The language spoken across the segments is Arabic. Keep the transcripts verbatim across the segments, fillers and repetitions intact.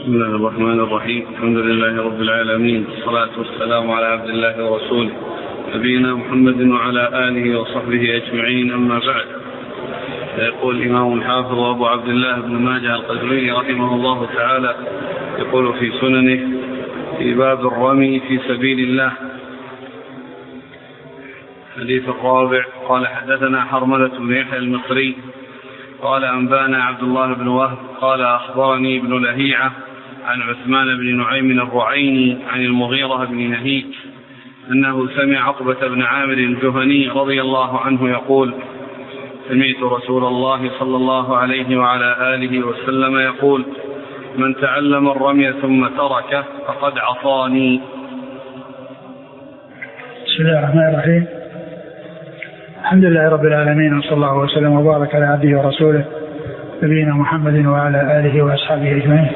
بسم الله الرحمن الرحيم. الحمد لله رب العالمين، والصلاة والسلام على عبد الله ورسوله نبينا محمد وعلى آله وصحبه أجمعين، أما بعد. يقول الإمام الحافظ أبو عبد الله بن ماجه القزويني رحمه الله تعالى يقول في سننه في باب الرمي في سبيل الله. الحديث الرابع. قال حدثنا حرملة بن يحيى المصري قال أنبانا عبد الله بن وهب قال أخبرني ابن لهيعة عن عثمان بن نعيم الرعيني عن المغيرة بن نهيك أنه سمع عقبة بن عامر الجهني رضي الله عنه يقول: سمعت رسول الله صلى الله عليه وعلى آله وسلم يقول: من تعلم الرمي ثم تركه فقد عصاني. بسم الله الرحمن الرحيم. الحمد لله رب العالمين، وصلى الله وسلم وبارك على عبده ورسوله نبينا محمد وعلى آله وأصحابه أجمعين.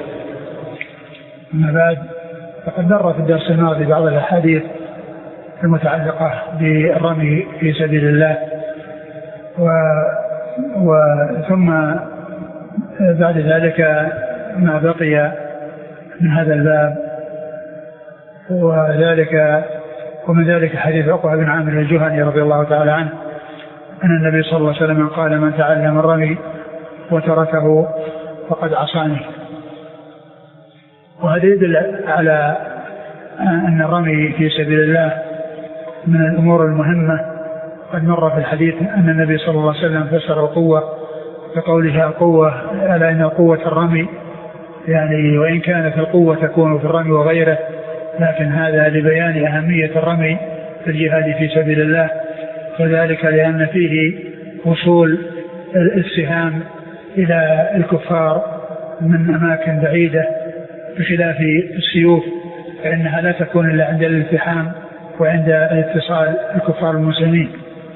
أما بعد، فقد مر في الدرس الماضي بعض الأحاديث المتعلقة بالرمي في سبيل الله، و... وثم بعد ذلك ما بقي من هذا الباب، وذلك ومن ذلك حديث عقبة بن عامر الجهني رضي الله تعالى عنه أن النبي صلى الله عليه وسلم قال: من تعلم الرمي وتركه فقد عصاني. وهذا يدل على أن الرمي في سبيل الله من الأمور المهمة. قد مر في الحديث أن النبي صلى الله عليه وسلم فسر القوة بقولها: القوة ألا إن قوة الرمي، يعني وإن كانت القوة تكون في الرمي وغيره، لكن هذا لبيان أهمية الرمي في الجهاد في سبيل الله، وذلك لأن فيه وصول السهام إلى الكفار من أماكن بعيدة، بخلاف السيوف فإنها لا تكون إلا عند الالتحام وعند اتصال الكفار المسلمين،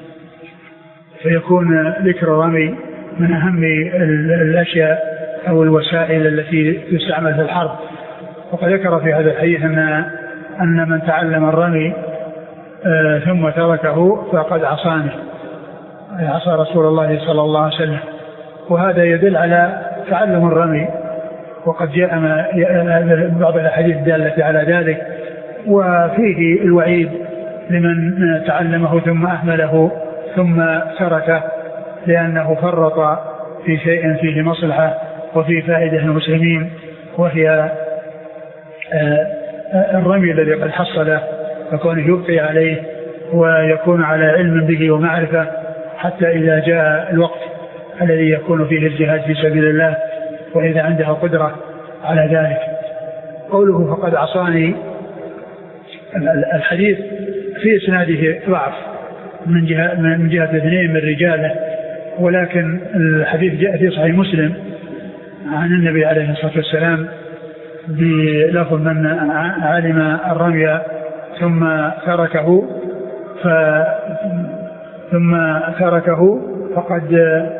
فيكون ذكر الرمي من أهم الأشياء أو الوسائل التي تستعمل في الحرب. وقد ذكر في هذا الحديث أن أن من تعلم الرمي آه ثم تركه فقد عصاني، عصى رسول الله صلى الله عليه وسلم. وهذا يدل على تعلم الرمي، وقد جاء بعض الأحاديث الدالة على ذلك، وفيه الوعيد لمن تعلمه ثم أهمله ثم تركه، لأنه فرط في شيء فيه مصلحة وفيه فائدة للمسلمين، وهي الرمي الذي قد حصله، فكونه يبقي عليه ويكون على علم به ومعرفة حتى إذا جاء الوقت الذي يكون فيه الجهاد في سبيل الله، وإذا عنده قدرة على ذلك. قوله فقد عصاني، الحديث في إسناده ضعف من جهة من جهة اثنين من رجاله، ولكن الحديث جاء في صحيح مسلم عن النبي عليه الصلاة والسلام بلفظ: من علم الرمي ثم تركه ف ثم تركه فقد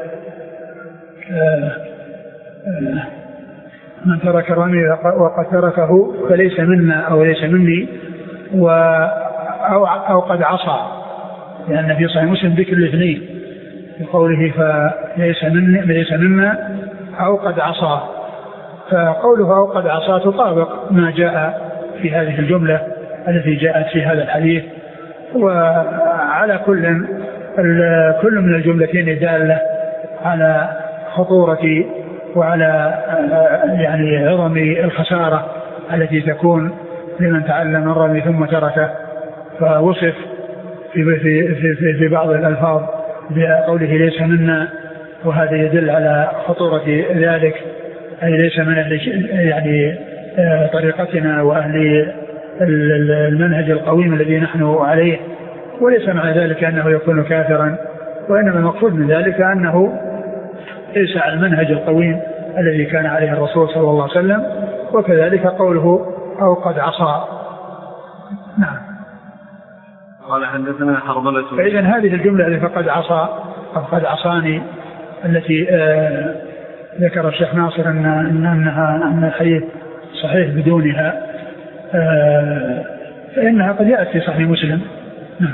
من ترك الرمي وقد تركه فليس منا أو ليس مني و أو, أو قد عصى، لأن في صحيح مسلم ذكر الاثنين بقوله فليس مني ليس منا أو قد عصى. فقوله أو قد عصى تطابق ما جاء في هذه الجملة التي جاءت في هذا الحديث. وعلى كل كل من الجملتين دالة على خطورة وعلى يعني عظم الخسارة التي تكون لمن تعلم الرمي ثم تركه. فوصف في, في, في, في بعض الألفاظ بقوله ليس منا، وهذا يدل على خطورة ذلك، أي ليس من أهل يعني طريقتنا وأهل المنهج القويم الذي نحن عليه. وليس مع ذلك أنه يكون كافرا، وإنما المقصود من ذلك أنه ليس على المنهج القويم الذي كان عليه الرسول صلى الله عليه وسلم. وكذلك قوله أو قد عصى. نعم. قال حدثنا حرملة. فإذن هذه الجملة التي فقد عصى أو قد عصاني التي آه ذكر الشيخ ناصر أن أنها أن الحديث صحيح بدونها، آه فإنها قد جاءت في صحيح مسلم. نعم.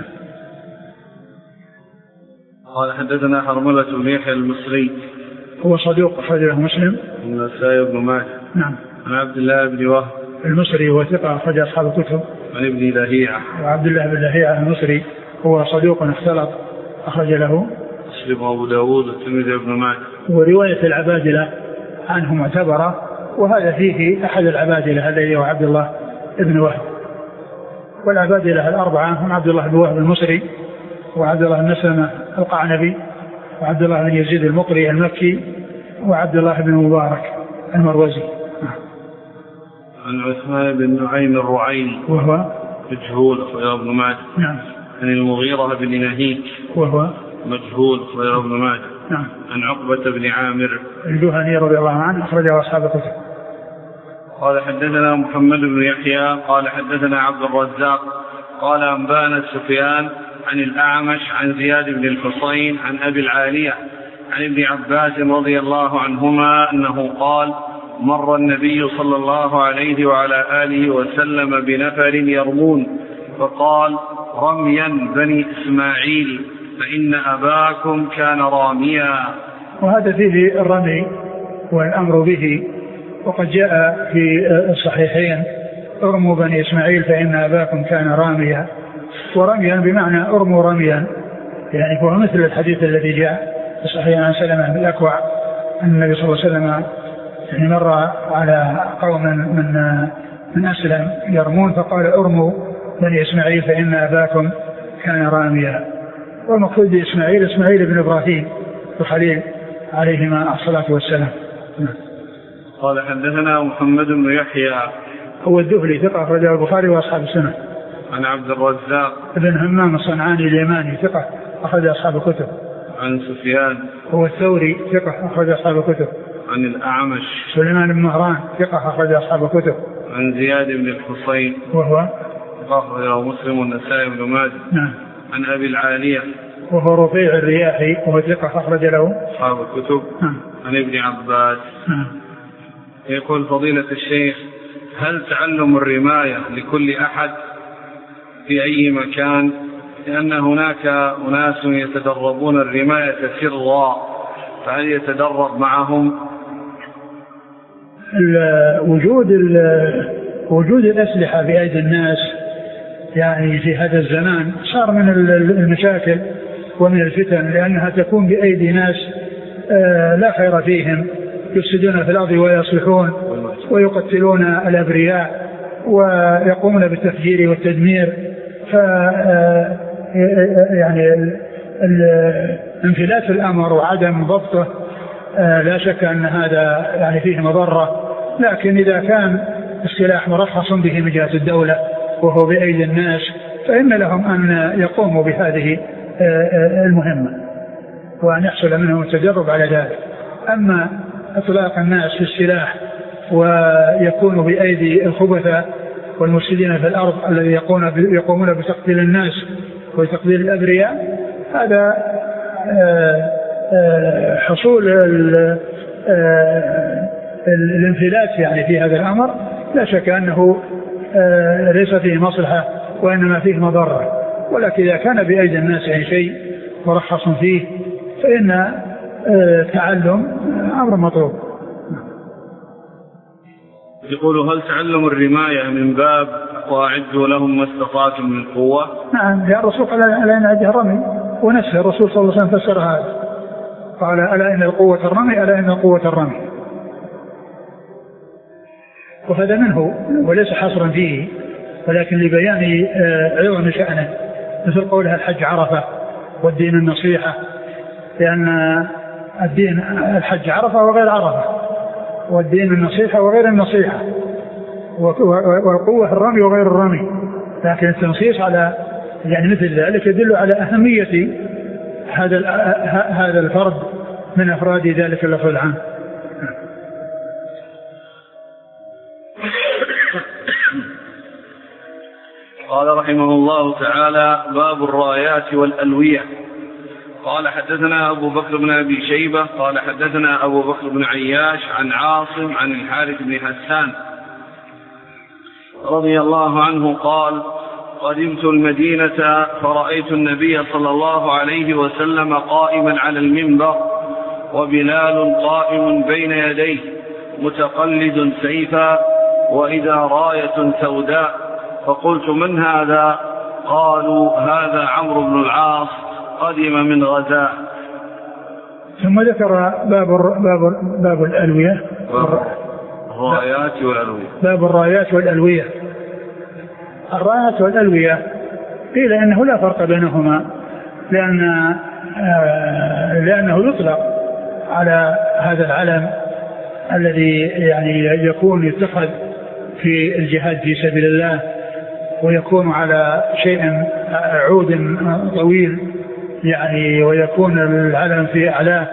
قال حدثنا حرملة بن يحيى المصري، هو صدوق أخرج له مسلم والنسائي بن ماجه. نعم. عن عبد الله بن وهب المصري هو ثقة أخرج أصحاب الكتب. عن ابن لهيعة وعبد الله بن لهيعة المصري هو صدوق اختلط أخرج له مسلم وأبو داود والترمذي وابن ماجه. ورواية العبادلة عنه معتبرة، وهذا فيه أحد العبادلة الذي هو عبد الله بن وهب. والعبادلة الأربعة هم عبد الله بن وهب المصري، وعبد الله بن مسلمة القعنبي، وعبد الله بن يزيد المقري المكي، وعبد الله بن مبارك المروزي. عن عثمان بن نعيم الرعيني وهو مجهول أخرجه ابن ماجه. نعم. عن المغيرة بن نهيك وهو مجهول أخرجه ابن ماجه. نعم. عن عقبة بن عامر الجهني رضي الله عنه أخرجه أصحاب الكتب. قال حدثنا محمد بن يحيى قال حدثنا عبد الرزاق قال أنبانا سفيان عن الأعمش عن زياد بن الحصين عن أبي العالية عن ابن عباس رضي الله عنهما أنه قال مر النبي صلى الله عليه وعلى آله وسلم بنفر يرمون فقال رميا بني إسماعيل فإن أباكم كان راميا. وهذا فيه الرمي والأمر به، وقد جاء في الصحيحين ارموا بني إسماعيل فإن أباكم كان راميا، ورميا بمعنى ارموا رميا، يعني هو مثل الحديث الذي جاء في الصحيح عن سلمة بن الأكوع أن النبي صلى الله عليه وسلم يعني مر على قوم من من أسلم يرمون فقال ارموا بني إسماعيل فإن أباكم كان راميا. والمقصود بإسماعيل إسماعيل بن إبراهيم الخليل عليهما الصلاة والسلام. قال حدثنا محمد بن يحيى هو الذهلي ثقة أخرجه البخاري وأصحاب السنة. عن عبد الرزاق بن همام الصنعاني اليماني ثقة أخرج أصحاب الكتب. عن سفيان هو الثوري ثقة أخرج أصحاب الكتب. عن الأعمش سليمان بن مهران ثقة أخرج أصحاب الكتب. عن زياد بن الحصين وهو أخرجه مسلم والنسائي بن ماجه. نعم. عن أبي العالية وهو رفيع الرياحي وهو ثقة أخرج له أصحاب الكتب. نعم. عن ابن عباس. نعم. يقول فضيلة الشيخ هل تعلم الرماية لكل أحد في أي مكان؟ لأن هناك أناس يتدربون الرماية سرا، فهل يتدرب معهم؟ وجود وجود الأسلحة بأيدي الناس يعني في هذا الزمان صار من المشاكل ومن الفتن، لأنها تكون بأيدي ناس لا خير فيهم، يفسدون في الأرض ويصلحون ويقتلون الأبرياء ويقومون بالتفجير والتدمير. ف يعني انفلات الأمر وعدم ضبطه لا شك أن هذا يعني فيه مضرة، لكن إذا كان السلاح مرخص به من جهة الدولة وهو بأيدي الناس فإن لهم أن يقوموا بهذه المهمة وأن يحصل منهم التدرب على ذلك. أما إطلاق الناس في السلاح ويكونوا بأيدي الخبثة والمفسدين في الأرض الذي يقومون بتقتيل الناس وتقتيل الأبرياء، هذا حصول الانفلات يعني في هذا الأمر لا شك أنه ليس فيه مصلحة وإنما فيه مضرة، ولكن إذا كان بأيدي الناس يعني شيء مرخص فيه فإن تعلم أمر مطلوب. يقول هل تعلم الرماية من باب وأعدوا لهم ما استطعتم من قوة؟ نعم، يا الرسول قال ألا إن عده الرمي، ونفسه الرسول صلى الله عليه وسلم فسر هذا قال ألا إن القوة الرمي ألا إن القوة الرمي، وهذا منه وليس حصرا فيه ولكن لبيان عظم شأنه، مثل قولها الحج عرفة والدين النصيحة، لأن الدين الحج عرفة وغير عرفة، والدين النصيحة وغير النصيحة، والقوة الرمي وغير الرمي، لكن التنصيص على يعني مثل ذلك يدل على أهمية هذا هذا الفرد من أفراد ذلك اللفظ العام. قال رحمه الله تعالى باب الرايات والألوية. قال حدثنا أبو بكر بن أبي شيبة قال حدثنا أبو بكر بن عياش عن عاصم عن الحارث بن حسان رضي الله عنه قال قدمت المدينة فرأيت النبي صلى الله عليه وسلم قائما على المنبر وبلال قائم بين يديه متقلد سيفا وإذا راية سوداء، فقلت من هذا؟ قالوا هذا عمرو بن العاص قدم من غزاء. ثم ذكر باب باب باب الألوية، الرايات والألوية. باب الرايات والألوية. الرايات والألوية قيل إنه لا فرق بينهما، لأن آه لأنه يطلق على هذا العلم الذي يعني يكون يتخذ في الجهاد في سبيل الله، ويكون على شيء عود طويل يعني، ويكون العلم في أعلاه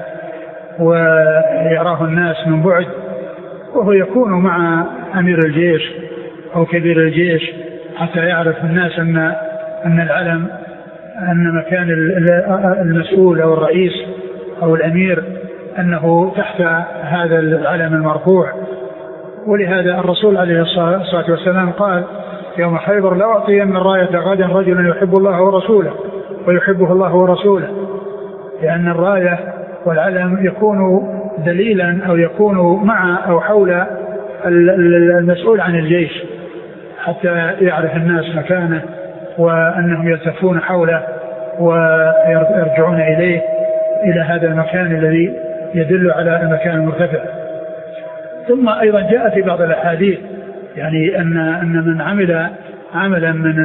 ويراه الناس من بعد، وهو يكون مع أمير الجيش أو كبير الجيش حتى يعرف الناس أن أن العلم أن مكان المسؤول أو الرئيس أو الأمير أنه تحت هذا العلم المرفوع. ولهذا الرسول عليه الصلاة والسلام قال يوم خيبر: لا أعطين الراية غدا رجلا يحب الله ورسوله ويحبه الله ورسوله، لأن الراية والعلم يكون دليلا أو يكون مع أو حول المسؤول عن الجيش حتى يعرف الناس مكانه، وأنهم يلتفون حوله ويرجعون إليه إلى هذا المكان الذي يدل على المكان المرتفع. ثم أيضا جاء في بعض الأحاديث يعني أن أن من عمل عملا من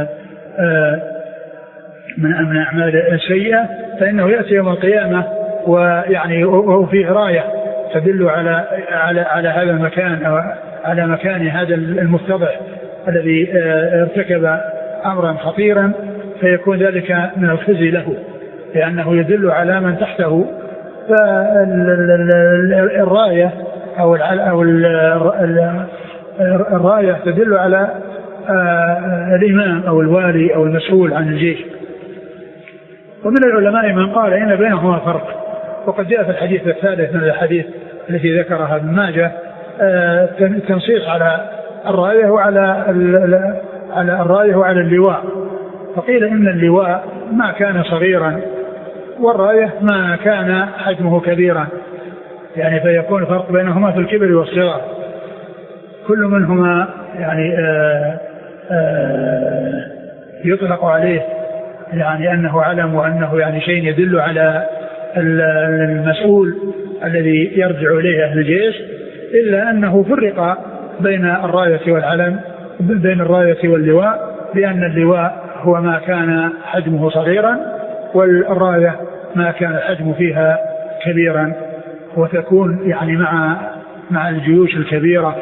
من من أعمال سيئة فإنه يأتي يوم القيامة ويعني وهو فيه راية تدل على على على هذا المكان أو على مكان هذا المفتضح الذي ارتكب أمرا خطيرا، فيكون ذلك من الخزي له لأنه يدل على من تحته. فالراية أو أو الراية تدل على الإمام أو الوالي أو المسؤول عن الجيش. ومن العلماء من قال إن بينهما فرق، وقد جاء في الحديث الثالث من الحديث التي ذكرها ابن ماجه تنصيص على الراية وعلى على الراية وعلى اللواء، فقيل إن اللواء ما كان صغيرا والراية ما كان حجمه كبيرا، يعني فيكون الفرق بينهما في الكبر والصغر. كل منهما يعني آآ آآ يطلق عليه يعني أنه علم وأنه يعني شيء يدل على المسؤول الذي يرجع إليه أهل الجيش، إلا أنه فرق بين الراية والعلم بين الراية واللواء، لأن اللواء هو ما كان حجمه صغيرا والراية ما كان الحجم فيها كبيرا، وتكون يعني مع مع الجيوش الكبيرة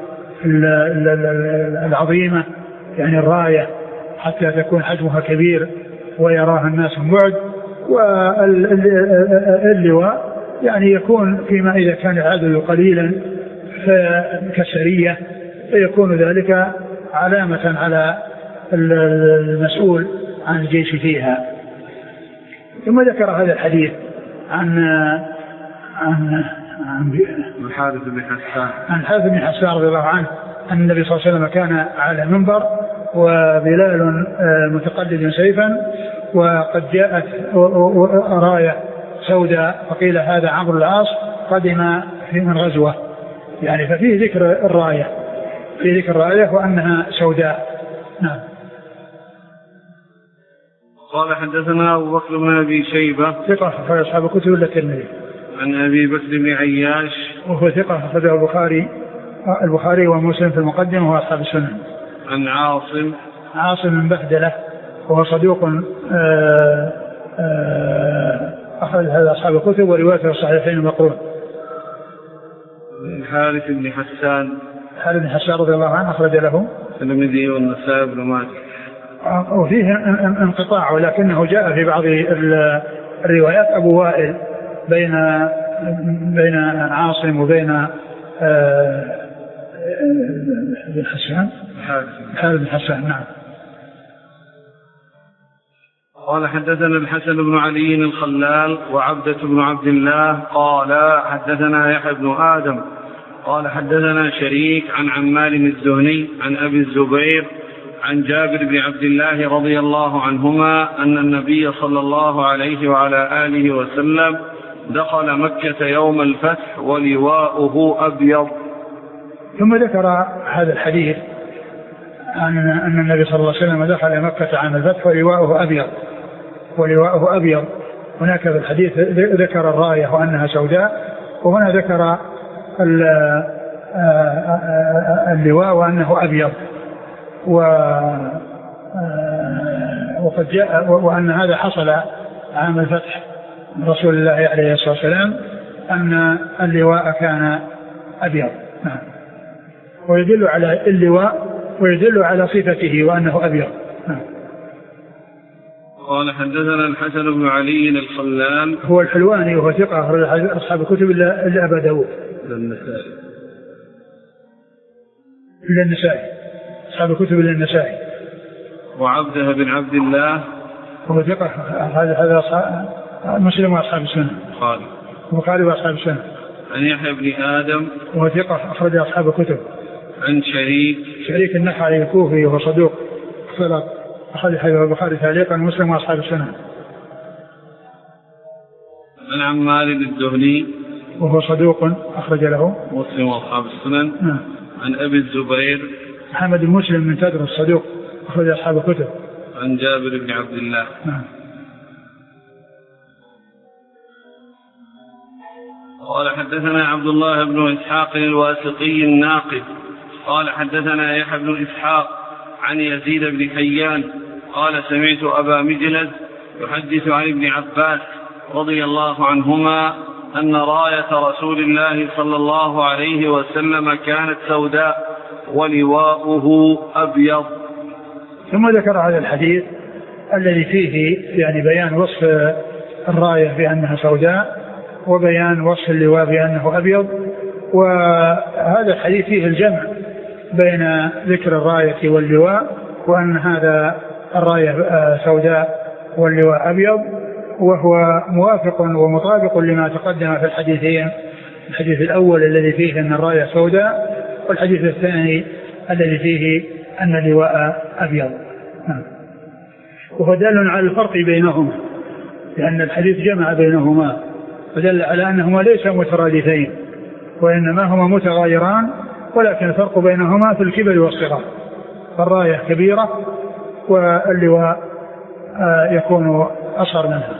العظيمة يعني الراية حتى تكون حجمها كبير ويراها الناس من بعد. واللواء يعني يكون فيما إذا كان العدد قليلا كسرية فيكون ذلك علامة على المسؤول عن الجيش فيها. ثم ذكر هذا الحديث عن عن عن الحارث بن حسان عن الحارث بن حسان رضي الله عنه أن النبي صلى الله عليه وسلم كان على منبر وبلال متقلد سيفا، وقد جاءت راية سوداء فقيل هذا عمرو العاص قدم في من غزوة، يعني ففيه ذكر الراية في ذكر الراية وأنها سوداء. نعم. قال حدثنا أبو بكر بن أبي شيبة ثقة أخرج أصحاب الكتب إلا الترمذي. عن أبي بكر بن عياش وهو ثقة أخرجه البخاري البخاري ومسلم في المقدمة وأصحاب السنن. عن عاصم عاصم بن بهدلة وهو صدوق أخرج هذا أصحاب الكتب وروايته الصحيحين مقرون. الحارث بن حسان الحارث بن حسان رضي الله عنه أخرج له الترمذي والنسائي بن ماجه، وفيه انقطاع ولكنه جاء في بعض الروايات أبو وائل بين بين عاصم وبين بن حسان الحارث بن حسان. نعم. قال حدثنا الحسن بن علي الخلال وعبدة بن عبد الله قال حدثنا يحيى بن آدم قال حدثنا شريك عن عمال الزهني عن أبي الزبير عن جابر بن عبد الله رضي الله عنهما أن النبي صلى الله عليه وعلى آله وسلم دخل مكة يوم الفتح ولواؤه أبيض. ثم ذكر هذا الحديث أن أن النبي صلى الله عليه وسلم دخل مكة عام الفتح ولواؤه أبيض ولواؤه أبيض. هناك في الحديث ذكر الراية وأنها سوداء، وهنا ذكر اللواء وأنه أبيض، وقد جاء وأن هذا حصل عام الفتح رسول الله عليه الصلاة والسلام أن اللواء كان أبيض. ويدل على اللواء ويدل على صفته وأنه أبيض. قال حدثنا الحسن بن علي الخلال هو الحلواني وهو ثقة أخرج أصحاب الكتب إلا أبا داود للنسائي إلا النسائي أصحاب الكتب إلا النسائي. وعبده بن عبد الله هو ثقة هذا هذا مسلم وأصحاب السنة قال البخاري وأصحاب السنة. عن يحيى بن آدم وهو ثقة أخرج أصحاب الكتب. عن شريك شريك النخعي الكوفي وهو صدوق اختلط أخرج حديث البخاري تعليقا مسلم وأصحاب السنة. عن عمار الدهني وهو صدوق أخرج له مسلم وأصحاب السنن. نعم. عن أبي الزبير محمد بن مسلم من تدرس الصدوق أخرج أصحاب الكتب. عن جابر بن عبد الله. نعم. قال حدثنا عبد الله بن إسحاق الواسطي الناقد قال حدثنا يحيى بن إسحاق عن يزيد بن حيان قال سمعت أبا مجلد يحدث عن ابن عباس رضي الله عنهما أن راية رسول الله صلى الله عليه وسلم كانت سوداء ولواؤه أبيض. ثم ذكر هذا الحديث الذي فيه يعني بيان وصف الراية بأنها سوداء وبيان وصف اللواء بأنه أبيض. وهذا الحديث فيه الجمع بين ذكر الراية واللواء وأن هذا الراية سوداء واللواء أبيض، وهو موافق ومطابق لما تقدم في الحديثين، الحديث الأول الذي فيه أن الراية سوداء والحديث الثاني الذي فيه أن اللواء أبيض. وهو دال على الفرق بينهما لأن الحديث جمع بينهما ودل على أنهما ليس مترادفين وإنما هما متغايران، ولكن الفرق بينهما في الكبر والصغر، فالراية كبيرة واللواء يكون أصغر منها.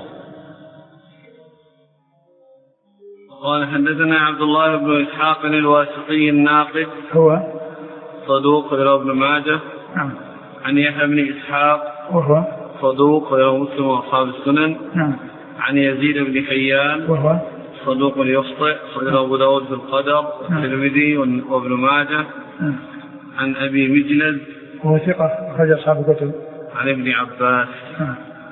قال حدثنا عبد الله بن إسحاق الواسطي الناقد هو صدوق رواه ابن ماجه. نعم. عن يحيى بن إسحاق وهو صدوق رواه مسلم وأصحاب السنن. نعم. عن يزيد بن حيان وهو صدوق يخطئ رواه أبو داود في القدر والترمذي وابن ماجه. نعم. عن أبي مجلد وهو ثقة أخرج أصحاب الكتب. عن ابن عباس. نعم.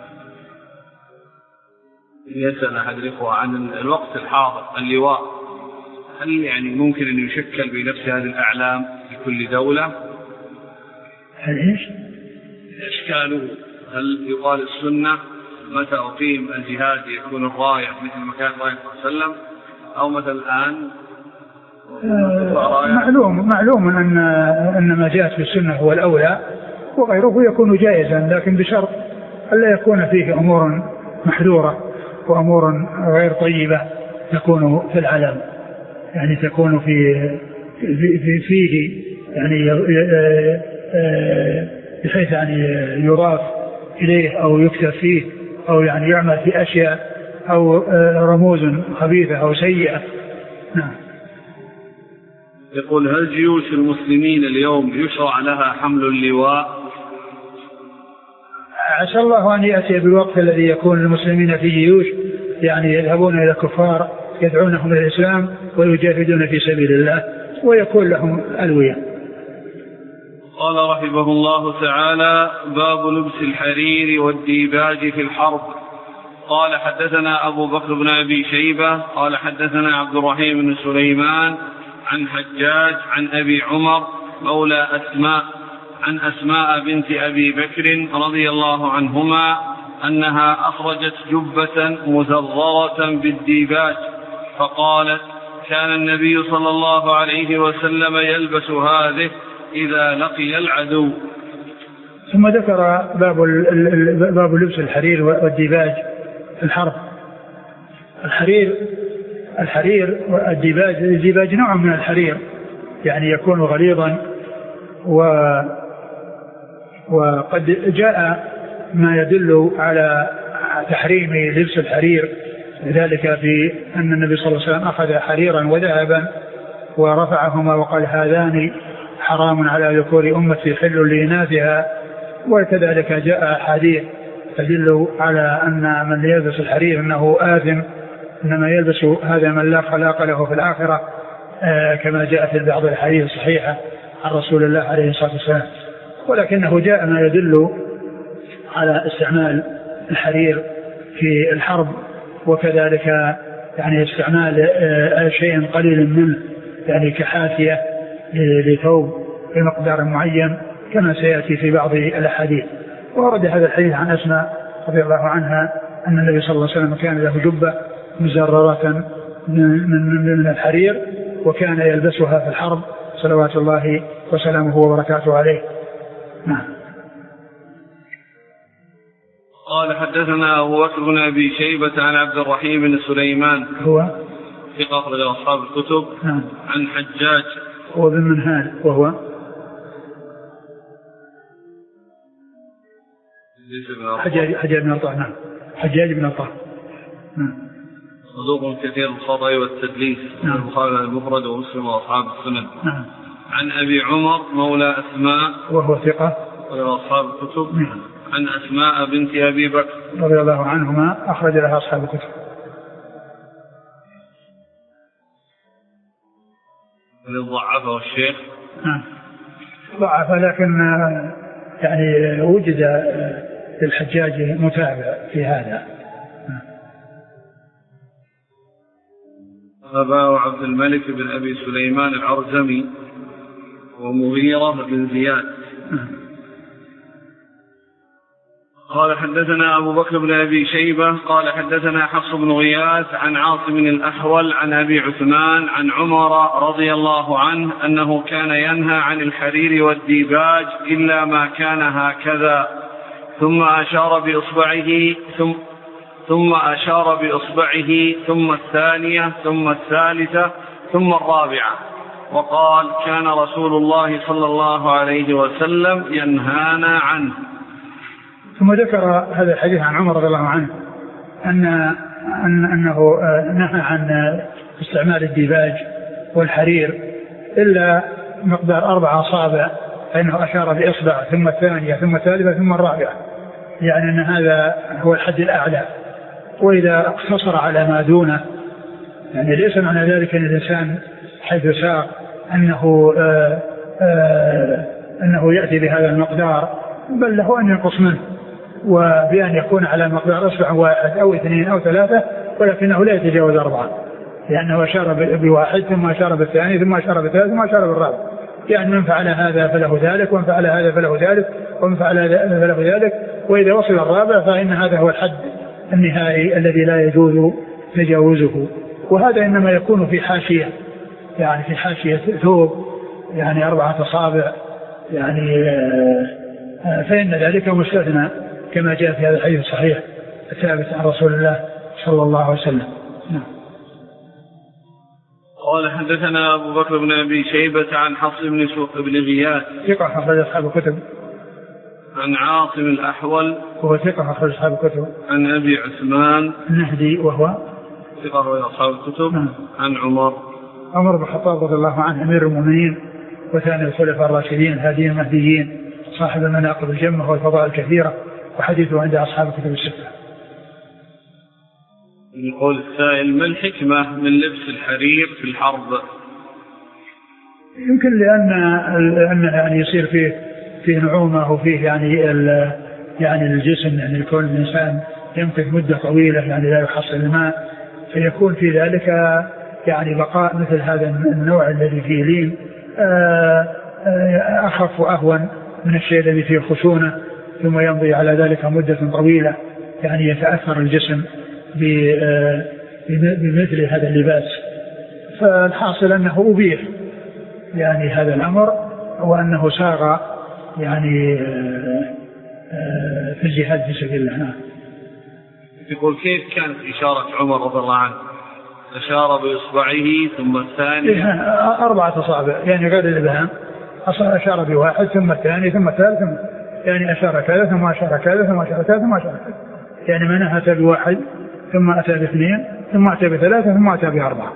يسأل أحد الإخوة عن الوقت الحاضر اللواء، هل يعني ممكن أن يشكل بنفس هذه الأعلام لكل دولة؟ هل إيش؟ إشكاله هل يقال السنة متى أقيم الجهاد يكون الراية مثل ما كان الراية صلى الله عليه وسلم، أو مثل الآن؟ آه معلوم معلوم أن أن ما جاءت في السنة هو الأولى، وغيره يكون جائزا، لكن بشرط ألا يكون فيه أمور محذورة وأمور غير طيبة تكون في العلم، يعني تكون في في فيه يعني بحيث يعني يضاف إليه أو يكتب فيه أو يعني يعمل في أشياء أو رموز خبيثة أو سيئة. نعم. يقول هل جيوش المسلمين اليوم يشرع لها حمل اللواء؟ عسى الله أن يأتي بالوقت الذي يكون المسلمين في جيوش يعني يذهبون إلى كفار يدعونهم إلى الإسلام ويجاهدون في سبيل الله ويكون لهم ألوية. قال رحمه الله تعالى: باب لبس الحرير والديباج في الحرب. قال حدثنا أبو بكر بن أبي شيبة قال حدثنا عبد الرحيم بن سليمان عن حجاج عن أبي عمر مولى أسماء عن أسماء بنت أبي بكر رضي الله عنهما أنها أخرجت جبة مزررة بالديباج فقالت: كان النبي صلى الله عليه وسلم يلبس هذه إذا لقي العدو. ثم ذكر باب باب لبس الحرير والديباج في الحرب. الحرير الحرير والديباج، الديباج نوع من الحرير يعني يكون غليظا، و وقد جاء ما يدل على تحريم لبس الحرير، ذلك في أن النبي صلى الله عليه وسلم أخذ حريرا وذهبا ورفعهما وقال هذان حرام على ذكور أمتي حل لإناثها. وكذلك جاء حديث تدل على أن من يلبس الحرير أنه آثم، إنما يلبس هذا من لا خلاق له في الآخرة، آه كما جاء في بعض الحديث الصحيحة عن رسول الله عليه الصلاة والسلام. ولكنه جاء ما يدل على استعمال الحرير في الحرب، وكذلك يعني استعمال آه شيء قليل منه يعني كحافية لثوب بمقدار معين كما سيأتي في بعض الأحاديث. ورد هذا الحديث عن أسماء رضي الله عنها أن النبي صلى الله عليه وسلم كان له جبة مزررة من, من, من الحرير وكان يلبسها في الحرب صلوات الله وسلامه وبركاته عليه. نعم. قال حدثنا أبو بكر بن أبي شيبة عن عبد الرحيم بن سليمان هو ثقة أخرج أصحاب الكتب. نعم. عن حجاج هو بن منهال وهو حجاج حجاج بن الطاهر. نعم. حجاج بن الطاهر. نعم. صدوق كثير الخطأ والتدليس. نعم. البخاري المفرد ومسلم وأصحاب السنن. نعم. عن أبي عمر مولى أسماء وهو ثقة وأصحاب الكتب. نعم. عن أسماء بنت أبي بكر رضي الله عنهما أخرج لها أصحاب الكتب. ضعفه الشيخ. نعم. ضعف، لكن يعني وجد للحجاج متابع في هذا. أباه عبد الملك بن أبي سليمان العرزمي ومغيرة بن زياد. قال حدثنا أبو بكر بن أبي شيبة قال حدثنا حفص بن غياث عن عاصم الأحول عن أبي عثمان عن عمر رضي الله عنه أنه كان ينهى عن الحرير والديباج إلا ما كان هكذا، ثم أشار بإصبعه ثم ثم أشار بإصبعه ثم الثانية ثم الثالثة ثم الرابعة، وقال كان رسول الله صلى الله عليه وسلم ينهانا عنه. ثم ذكر هذا الحديث عن عمر رضي الله عنه أن أن أنه نهى عن استعمال الديباج والحرير إلا مقدار أربع أصابع، فإنه أشار بإصبع ثم الثانية ثم الثالثة ثم الرابعة، يعني أن هذا هو الحد الأعلى. وإذا اقتصر على ما دونه يعني ليس معنى ذلك أن الإنسان حيث ساق أنه آآ آآ أنه يأتي بهذا المقدار، بل له أن ينقص منه وبأن يكون على مقدار أصبع واحد أو اثنين أو ثلاثة، ولكنه لا يتجاوز أربعة، لأنه أشار بواحد ثم أشار بالثاني ثم أشار بالثالث ثم أشار بالرابع، يعني من فعل هذا فله ذلك ومن فعل هذا فله ذلك ومن فعل هذا فله ذلك، وإذا وصل الرابع فإن هذا هو الحد النهائي الذي لا يجوز تجاوزه. وهذا إنما يكون في حاشية، يعني في حاشية ثوب يعني أربعة أصابع، يعني فإن ذلك مستثنى كما جاء في هذا الحديث الصحيح الثابت عن رسول الله صلى الله عليه وسلم. نعم. قال حدثنا أبو بكر بن أبي شيبة عن حفص بن سوق بن غياث ثقة أخرج أصحاب الكتب. عن عاصم الأحول وهو ثقة أخرج أصحاب الكتب. عن أبي عثمان النهدي وهو ثقة أخرج أصحاب الكتب. نعم. عن عمر عمر بن الخطاب رضي الله عنه أمير المؤمنين وثاني الخلفاء الراشدين الهاديين المهديين صاحب المناقب الجمة والفضائل الكثيرة، وحديثه عند أصحاب الكتب الستة. يقول السائل: ما الحكمة من لبس الحرير في الحرب؟ يمكن لأن لأن يعني يصير فيه فيه نعومة وفيه يعني يعني الجسم، يعني الكون الإنسان يمكث مدة طويلة يعني لا يحصل الماء، فيكون في ذلك يعني بقاء مثل هذا النوع الذي فيه لين أخف وأهون من الشيء الذي فيه خشونة، ثم يمضي على ذلك مدة طويلة يعني يتأثر الجسم بمثل هذا اللباس. فالحاصل أنه أبيح يعني هذا الأمر، وأنه ساغ يعني في الجهاد في سبيل الله. يقول كيف كانت إشارة عمر رضي الله عنه؟ أشار بإصبعه ثم الثاني أربعة أصابع يعني غير الإبهام، أشار بواحد ثم الثاني ثم الثالث ثم يعني أشار كذا ثم أشار كذا ثم أشار كذا ثم أشار كذا، يعني من أتى بواحد ثم أتى باثنين ثم أتى بثلاثة ثم أتى بأربعة.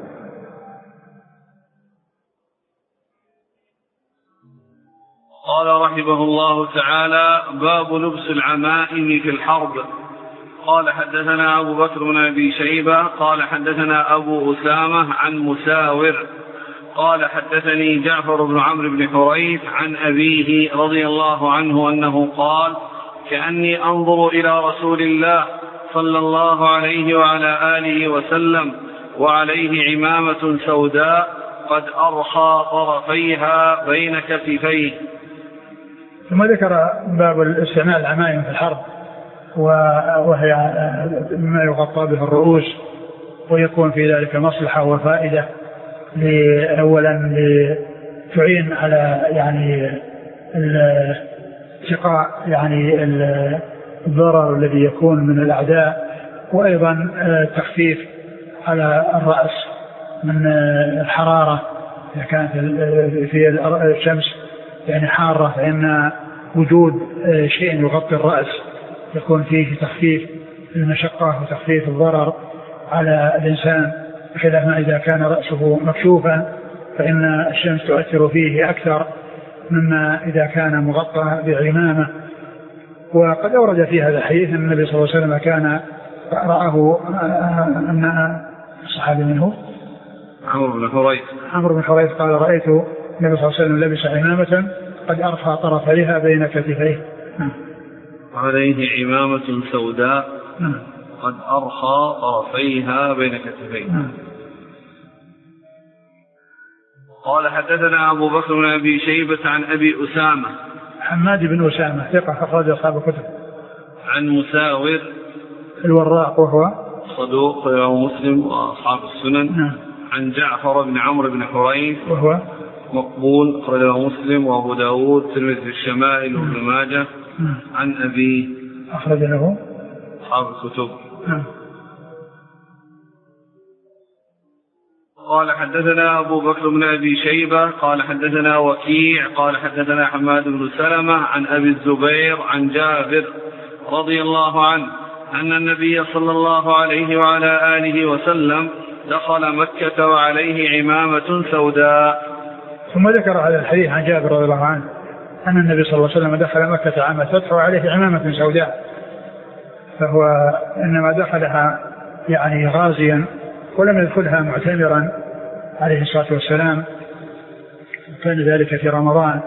قال رحمه الله تعالى: باب لبس العمائم في الحرب. قال حدثنا أبو بكر بن أبي شيبة قال حدثنا أبو أسامة عن مساور قال حدثني جعفر بن عمرو بن حريث عن أبيه رضي الله عنه أنه قال: كأني أنظر إلى رسول الله صلى الله عليه وعلى آله وسلم وعليه عمامة سوداء قد أرخى طرفيها بين كتفيه. ثم ذكر باب استعمال العمائم في الحرب، وهي ما يغطى به الرؤوس، ويكون في ذلك مصلحة وفائدة أولا لتعين على يعني التقاء يعني الضرر الذي يكون من الأعداء، وأيضا تخفيف على الرأس من الحرارة إذا كانت في الشمس يعني حارة، فإن وجود شيء يغطي الرأس يكون فيه تخفيف المشقة وتخفيف الضرر على الإنسان، بخلاف ما إذا كان رأسه مكشوفا فإن الشمس تؤثر فيه أكثر مما إذا كان مغطى بعمامة. وقد أورد في هذا الحديث أن النبي صلى الله عليه وسلم كان رآه أن الصحابي منه عمرو بن حريث عمرو بن حريث قال: رأيت النبي صلى الله عليه وسلم لبس عمامة قد أرخى طرفيها بين كتفيه وعليه عمامة سوداء قد أرخى طرفيها بين كتفيه. قال حدثنا أبو بكر بن أبي شيبة عن أبي أسامة حماد بن أسامة ثقة أخرج أصحاب الكتب. عن مساور الوراق وهو صدوق رواه مسلم وأصحاب السنن. نعم. عن جعفر بن عمرو بن حريث وهو مقبول أخرجه مسلم وأبو داود والترمذي في الشمائل وابن ماجه. عن أبي أخرج له أصحاب الكتب. نعم. قال حدثنا أبو بكر بن أبي شيبة قال حدثنا وكيع قال حدثنا حماد بن سلمة عن أبي الزبير عن جابر رضي الله عنه أن النبي صلى الله عليه وعلى آله وسلم دخل مكة وعليه عمامة سوداء. ثم ذكر هذا الحديث عن جابر رضي الله عنه أن النبي صلى الله عليه وسلم دخل مكة عام الفتح وعليه عمامة سوداء، فهو إنما دخلها يعني غازيا ولم يدخلها معتمرا عليه الصلاة والسلام، كان ذلك في رمضان،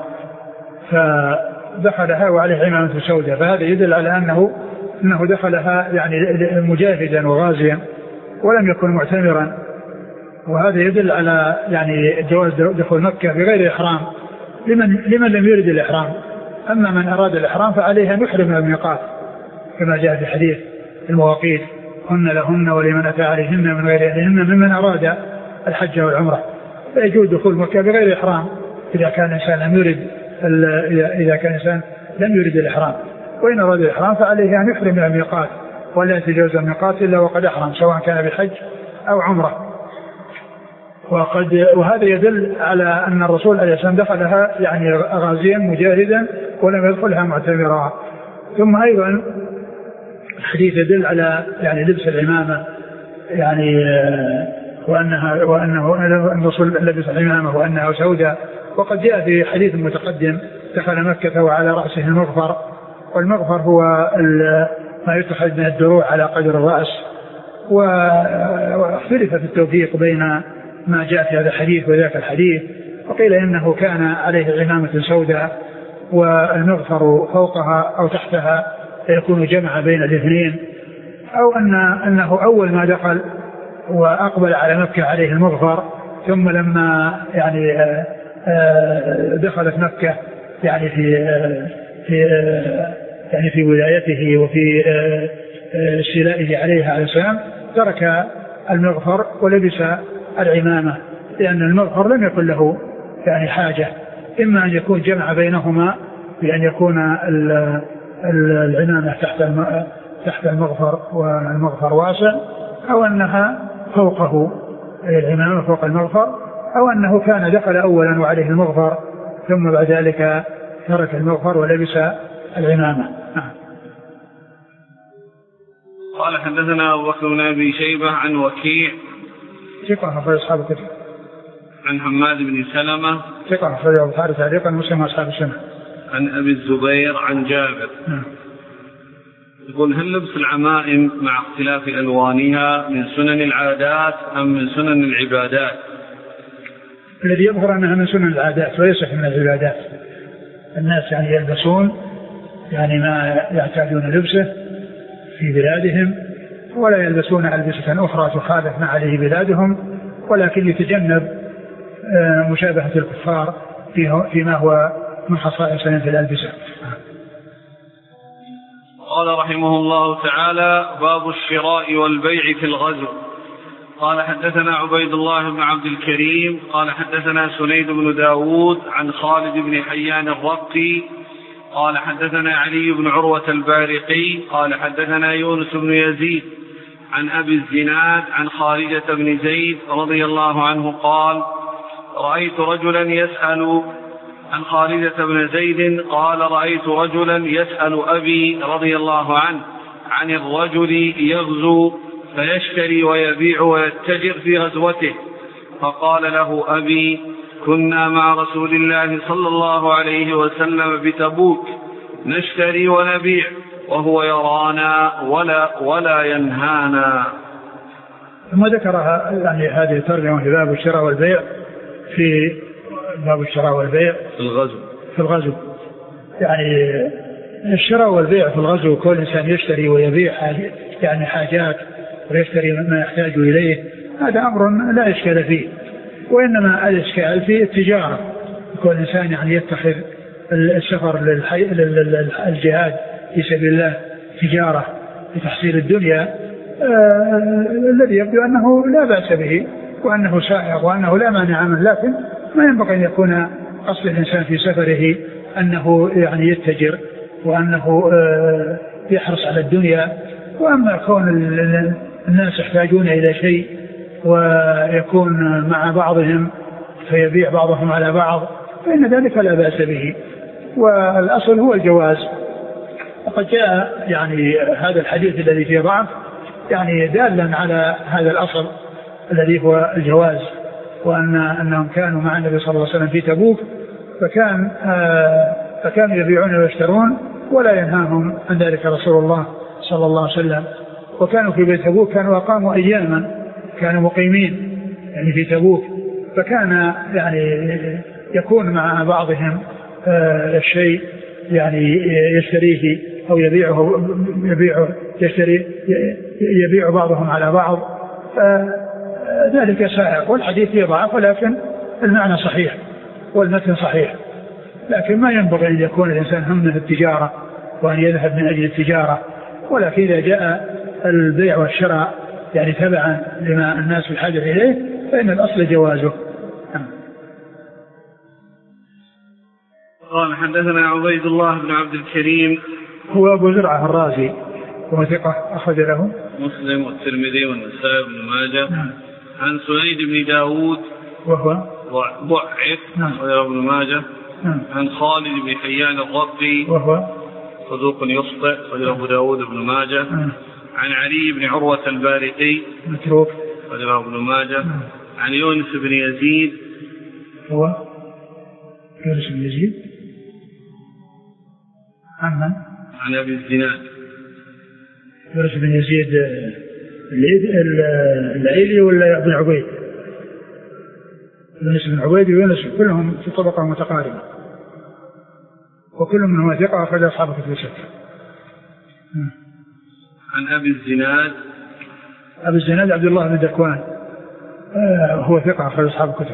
فدخلها وعليه عمامة سوداء، فهذا يدل على أنه أنه دخلها يعني مجاهدا وغازيا ولم يكن معتمرا، وهذا يدل على يعني جواز دخول مكة بغير إحرام لمن لمن لم يرد الإحرام. أما من أراد الإحرام فعليه أن يحرم من الميقات كما جاء في حديث المواقيت: هن لهن ولمن أتى عليهن من غير أهلهن ممن أراد الحج والعمرة. فيجوز دخول مكة بغير إحرام إذا كان إنسان لم يرد إذا كان إنسان لم يرد الإحرام، وإن أراد الإحرام فعليه أن يحرم من الميقات ولا يتجاوز الميقات إلا وقد أحرم سواء كان بحج أو عمرة. وقد وهذا يدل على أن الرسول عليه السلام دخلها يعني غازيا مجاهدا ولم يدخلها معتمرا. ثم أيضا الحديث يدل على يعني لبس العمامة يعني وأنها وأنه الرسول لبس العمامة وأنها سوداء. وقد جاء في حديث متقدم: دخل مكة وعلى رأسه المغفر، والمغفر هو ما يتخذ من الدروع على قدر الرأس. واختلف في التوفيق بين ما جاء في هذا الحديث وذاك الحديث، وقيل إنه كان عليه عمامة سوداء والمغفر فوقها أو تحتها فيكون جمع بين الاثنين، أو أن أنه أول ما دخل وأقبل على مكة عليه المغفر، ثم لما يعني دخلت مكة يعني في في يعني في ولايته وفي استيلائه عليها عليه السلام ترك المغفر ولبس العمامة، لأن المغفر لم يكن له يعني حاجة، إما أن يكون جمع بينهما بأن يكون العمامة تحت تحت المغفر والمغفر واسع، أو أنها فوقه العمامة فوق المغفر، أو أنه كان دخل أولا وعليه المغفر ثم بعد ذلك ترك المغفر ولبس العمامة. قال حدثنا أبو بكر بن أبي شيبة عن وكيع ثقة أخرج أصحاب الكتب. عن حماد بن سلمة ثقة أخرج البخاري تعليقا ومسلم أصحاب السنة. عن أبي الزبير عن جابر. نعم. يقول هل لبس العمائم مع اختلاف ألوانها من سنن العادات أم من سنن العبادات؟ الذي يظهر أنها من سنن العادات وليست من العبادات. الناس يعني يلبسون يعني ما يعتادون لبسه في بلادهم، ولا يلبسون ألبسة أخرى تخالف ما عليه بلادهم، ولكن يتجنب مشابهة الكفار فيما هو من خصائصهم في الألبسة. قال رحمه الله تعالى: باب الشراء والبيع في الغزو. قال حدثنا عبيد الله بن عبد الكريم قال حدثنا سنيد بن داود عن خالد بن حيان الرقي قال حدثنا علي بن عروة البارقي قال حدثنا يونس بن يزيد عن أبي الزناد عن خارجة بن زيد رضي الله عنه قال: رأيت رجلا يسأل عن خارجة بن زيد قال: رأيت رجلا يسأل أبي رضي الله عنه عن الرجل يغزو فيشتري ويبيع ويتجر في غزوته، فقال له أبي: كنا مع رسول الله صلى الله عليه وسلم بتبوك نشتري ونبيع وهو يرانا ولا, ولا ينهانا. ثم ذكرها يعني هذه الترجمة في باب الشراء والبيع في باب الشراء والبيع في الغزو في الغزو يعني الشراء والبيع في الغزو، كل إنسان يشتري ويبيع يعني حاجات ويشتري ما يحتاج إليه، هذا أمر لا إشكال فيه، وإنما الإشكال في التجارة. كل إنسان يعني يتخذ السفر للجهاد في سبيل الله تجارة لتحصيل الدنيا، آه الذي يبدو أنه لا بأس به وأنه سائغ وأنه لا مانع منه، لكن ما ينبغي أن يكون أصل الإنسان في سفره أنه يعني يتجر وأنه آه يحرص على الدنيا. وأما كون الناس يحتاجون إلى شيء ويكون مع بعضهم فيبيع بعضهم على بعض فإن ذلك لا بأس به، والأصل هو الجواز. وقد جاء يعني هذا الحديث الذي فيه ضعف يعني دالا على هذا الأصل الذي هو الجواز، وأن أنهم كانوا مع النبي صلى الله عليه وسلم في تبوك فكان آه فكانوا يبيعون ويشترون ولا ينهاهم عن ذلك رسول الله صلى الله عليه وسلم. وكانوا في بيت تبوك كانوا أقاموا أياما، كانوا مقيمين يعني في تبوك، فكان يعني يكون مع بعضهم آه الشيء يعني يشتريه أو يبيعه يبيعه يشتري يبيع بعضهم على بعض، فذلك سائغ. والحديث فيه ضعف ولكن المعنى صحيح والمتن صحيح، لكن ما ينبغي أن يكون الإنسان همه التجارة وأن يذهب من أجل التجارة، ولكن إذا جاء البيع والشراء يعني تبعا لما الناس بحاجة إليه فإن الأصل جوازه. قال حدثنا عبيد الله بن عبد الكريم هو أبو زرعة الرازي وهو ثقة أخرج له مسلم والترمذي والنسائي بن ماجه. نعم. عن سنيد بن داود وهو ضعف نعم. ابن ماجه. نعم. عن خالد بن حيان الرقي وهو صدوق يخطئ وله أبو داود بن ماجه. نعم. عن علي بن عروة البارقي متروك وله ابن ماجه. نعم. عن يونس بن يزيد هو يونس بن يزيد عن من؟ عن أبي الزناد يونس بن يزيد العيلي ولا ابن عبيد؟ يونس بن عبيد ويونس كلهم في طبقة متقاربة وكل منهم ثقة أخرج أصحاب الكتب الستة. عن أبي الزناد أبي الزناد عبد الله بن ذكوان هو ثقة أخرج أصحاب الكتب.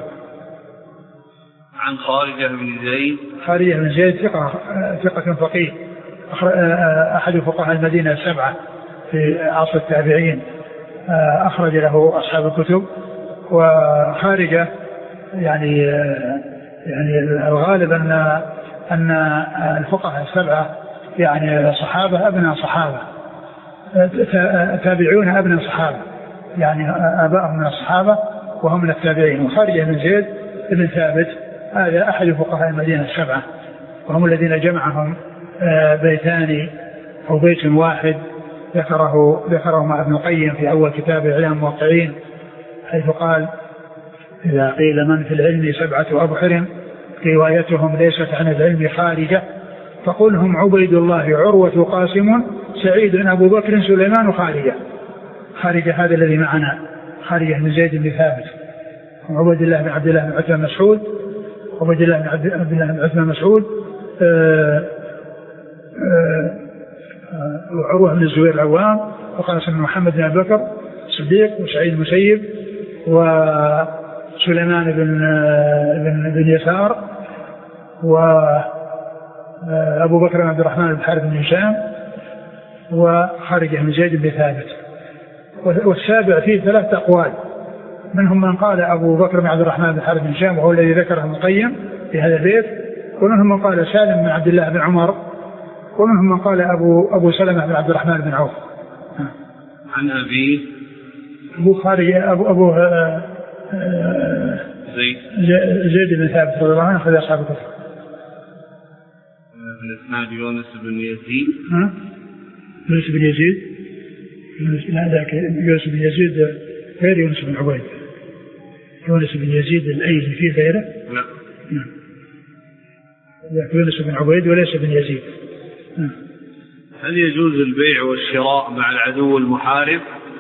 عن خارجة بن زيد خارجة بن زيد ثقة ثقة فقيه أحد فقهاء المدينة السبعة في عصر التابعين، أخرج له أصحاب الكتب. وخارجة يعني يعني الغالب أن أن الفقهاء السبعة يعني صحابة أبناء صحابة، تابعون أبناء الصحابة، يعني آبائهم من الصحابة وهم من التابعين. وخارجة بن زيد بن ثابت هذا أحد فقهاء المدينة السبعة، وهم الذين جمعهم بيتان أو بيت واحد ذكره ذكره مع ابن القيم في أول كتاب إعلام الموقعين، حيث قال: إذا قيل من في العلم سبعة أبحر روايتهم ليست عن العلم خارجة فقل هم عبيد الله عروة قاسم سعيد أبو بكر سليمان خارجة. خارجة هذا الذي معنا، خارجة بن زيد بن ثابت، عبيد الله بن عبد الله بن عثمان مسعود، عبيد الله بن عبد الله بن عثمان مسعود، وعروة بن الزبير العوام، وقاسم بن محمد بن أبي بكر الصديق، وسعيد المسيب، وسليمان بن بن بن يسار، وأبو بكر بن عبد الرحمن بن حارث بن هشام، وخارجة بن زيد بن ثابت. والسابع فيه ثلاث أقوال، منهم من قال أبو بكر بن عبد الرحمن بن حارث بن هشام وهو الذي ذكره ابن القيم في هذا البيت، ومنهم من قال سالم بن عبد الله بن عمر، ومنهم من قال أبو أبو سلمة بن عبد الرحمن بن عوف. عن أبي أبو خارجة أبو أبو آآ آآ زيد زيد بن ثابت رضي الله عنه، أخذ أصحاب الكتب. في الإسناد يونس بن يزيد. ها؟ يونس بن يزيد. يونس هذا يونس بن يزيد غير يونس بن عبيد. يونس بن يزيد الأيلي في غيره؟ لا. نعم. يونس بن عبيد وليس بن يزيد. نعم. هل يجوز البيع والشراء مع العدو المحارب؟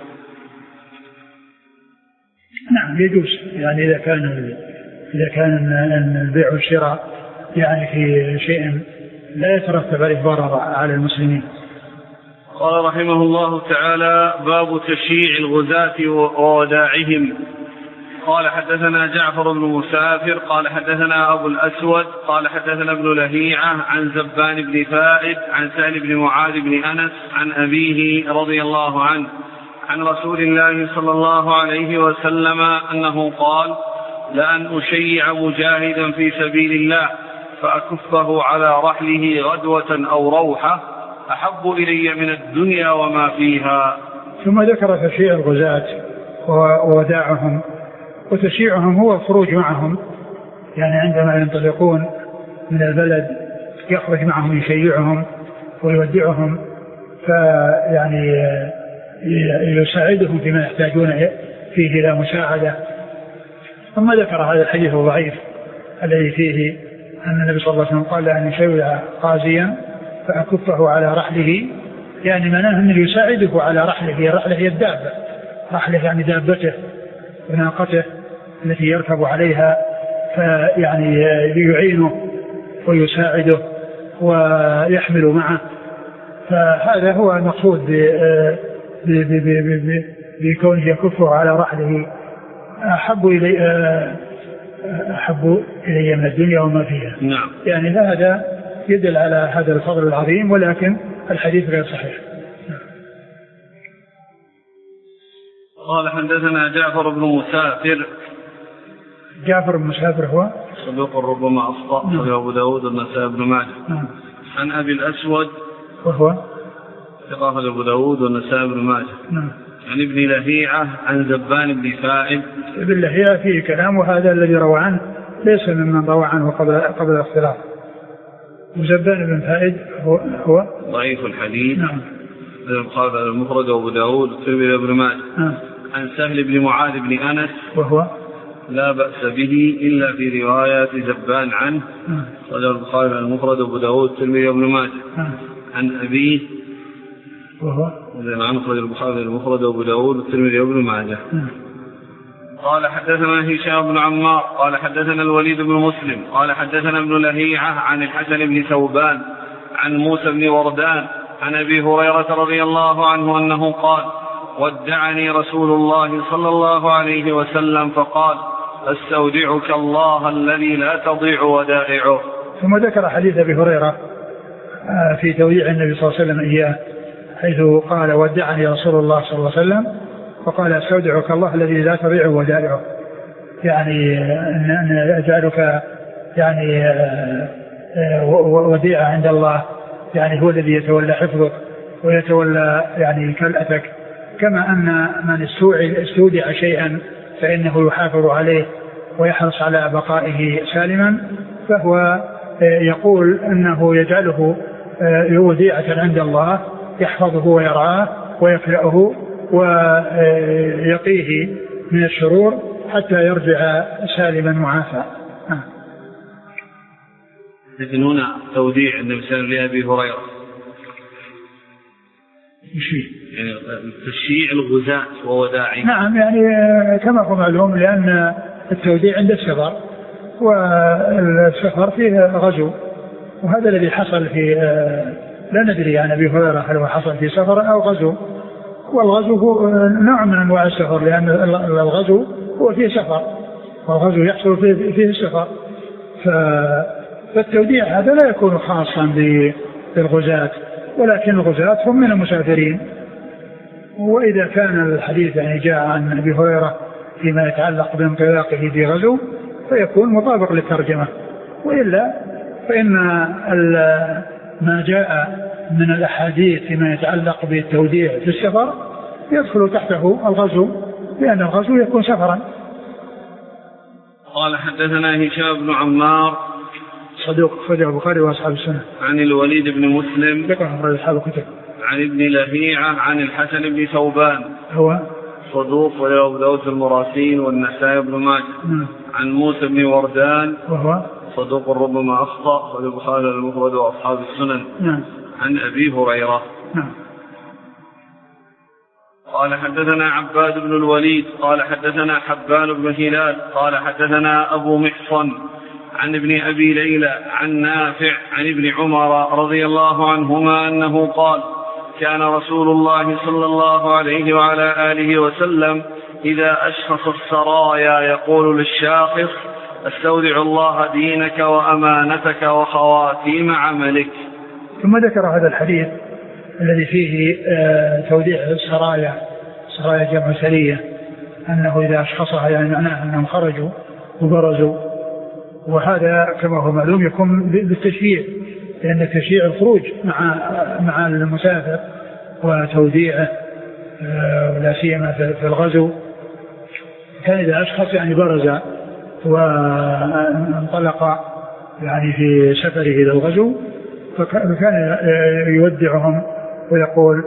نعم يجوز، يعني إذا كان إذا كان البيع والشراء يعني في شيء لا يترتب عليه ضرر على المسلمين. قال رحمه الله تعالى: باب تشييع الغزاة ووداعهم. قال حدثنا جعفر بن مسافر قال حدثنا أبو الأسود قال حدثنا ابن لهيعة عن زبان بن فائد عن سهل بن معاذ بن أنس عن أبيه رضي الله عنه عن رسول الله صلى الله عليه وسلم أنه قال: لأن أشيع مجاهدا في سبيل الله فأكفه على رحله غدوة أو روحة أحب إلي من الدنيا وما فيها. ثم ذكر تشييع الغزاة ووداعهم. وتشييعهم هو الخروج معهم، يعني عندما ينطلقون من البلد يخرج معهم يشيعهم ويودعهم، فيعني يساعدهم فيما يحتاجون فيه إلى مساعدة. ثم ذكر هذا الحديث الضعيف الذي فيه أن النبي صلى الله عليه وسلم قال: أن يشيع قاضيا فأكفه على رحله، يعني معناه أنه يساعده على رحله. رحله هي الدابة، رحله يعني دابته وناقته التي يركب عليها، فيعني يعينه ويساعده ويحمل معه. فهذا هو المقصود بكونه يكفه على رحله أحب إلي أحب إلي من الدنيا وما فيها. نعم. يعني هذا يدل على هذا الفضل العظيم، ولكن الحديث غير صحيح. قال حدثنا جعفر بن مسافر. جعفر بن مسافر هو صدوق ربما أخطأ، نعم. أبو داود والنسائي بن ماجه. نعم. عن أبي الأسود وهو ثقة أبو داود والنسائي بن ماجه. نعم. عن ابن لهيعة عن زبان بن فائد. ابن لهيعة فيه كلام، وهذا الذي روى عنه ليس ممن روى عنه قبل قبل الاختلاف. وزبان بن فائد هو, هو ضعيف الحديث. نعم. البخاري المفرد وابو داود والترمذي وابن ماجه. نعم. عن سهل بن معاذ بن أنس وهو لا بأس به إلا في رواية زبان عنه. نعم. صدر البخاري المفرد وابو داود والترمذي وابن ماجه. نعم. عن أبيه وهو عن صدر البخاري المفرد وابو داود والترمذي وابن ماجه. نعم. قال حدثنا هشام بن عمار قال حدثنا الوليد بن مسلم قال حدثنا ابن لهيعة عن الحسن بن ثوبان عن موسى بن وردان عن أبي هريرة رضي الله عنه أنه قال: ودعني رسول الله صلى الله عليه وسلم فقال: استودعك الله الذي لا تضيع ودائعه. ثم ذكر حديث أبي هريرة في توديع النبي صلى الله عليه وسلم إياه، حيث قال: ودعني رسول الله صلى الله عليه وسلم فقال: استودعك الله الذي لا تضيع ودائعه، يعني أن أجعلك يعني وديعة عند الله، يعني هو الذي يتولى حفظك ويتولى يعني كلأتك، كما أن من استودع شيئا فإنه يحافظ عليه ويحرص على بقائه سالما، فهو يقول أنه يجعله وديعة عند الله يحفظه ويرعاه ويكلأه ويقيه من الشرور حتى يرجع سالما معافى. لكن هنا توديع النبي صلى الله عليه وسلم لأبي هريرة يعني تشييع الغزاة ووداعي. نعم، يعني كما هو معلوم، لأن التوديع عند السفر، والسفر فيه غزو، وهذا الذي حصل في لا ندري عن أبي هريرة هل هو حصل في سفر أو غزو، والغزو هو نوع من أنواع السفر، لأن الغزو هو فيه سفر والغزو يحصل فيه, فيه السفر. فالتوديع هذا لا يكون خاصا بالغزاة، ولكن الغزاة هم من المسافرين. وإذا كان الحديث يعني جاء عن أبي هريرة فيما يتعلق بانطلاقه في غزو فيكون مطابق للترجمة، وإلا فإن ما جاء من الأحاديث فيما يتعلق بالتوديع في السفر يدخل تحته الغزو، لأن الغزو يكون سفرا. قال حدثنا هشام بن عمار صدوق خرجه البخاري وأصحاب السنة. عن الوليد بن مسلم ذكر أخرج أصحاب الكتب. عن ابن لهيعة عن الحسن بن ثوبان هو صدوق وله داود المراسين والنسائي بن ماجه. عن موسى بن وردان وهو صدوق ربما أخطأ والبخاري المفرد وأصحاب السنن. نعم. عن أبي هريرة. نعم. قال حدثنا عباد بن الوليد قال حدثنا حبان بن هلال قال حدثنا أبو محصن عن ابن أبي ليلى عن نافع عن ابن عمر رضي الله عنهما أنه قال كان رسول الله صلى الله عليه وعلى آله وسلم إذا أشخص السرايا يقول للشاخص استودع الله دينك وأمانتك وخواتيم عملك. ثم ذكر هذا الحديث الذي فيه توديع السرايا، سرايا جمع سرية، أنه إذا أشخصها يعني معناه أنهم خرجوا وبرزوا، وهذا كما هو معلوم يكون بالتشييع، لأن تشييع الخروج مع مع المسافر وتوديعه ولا سيما في الغزو. كان إذا أشخص يعني برز وانطلق يعني في سفره إلى الغزو فكان يودعهم ويقول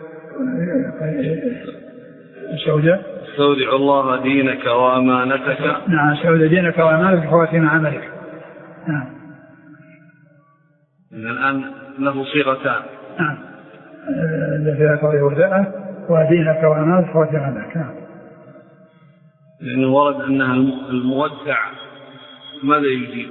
استودع استودع الله دينك وأمانتك. نعم، استودع دينك وأمانتك وخواتيم عملك. نعم. الآن له صيغتان. نعم، الذي أتوى ورداءه ودينك وأمانتك وخواتيم عملك. نعم. لأنه ورد أنها المودع ماذا يجيب؟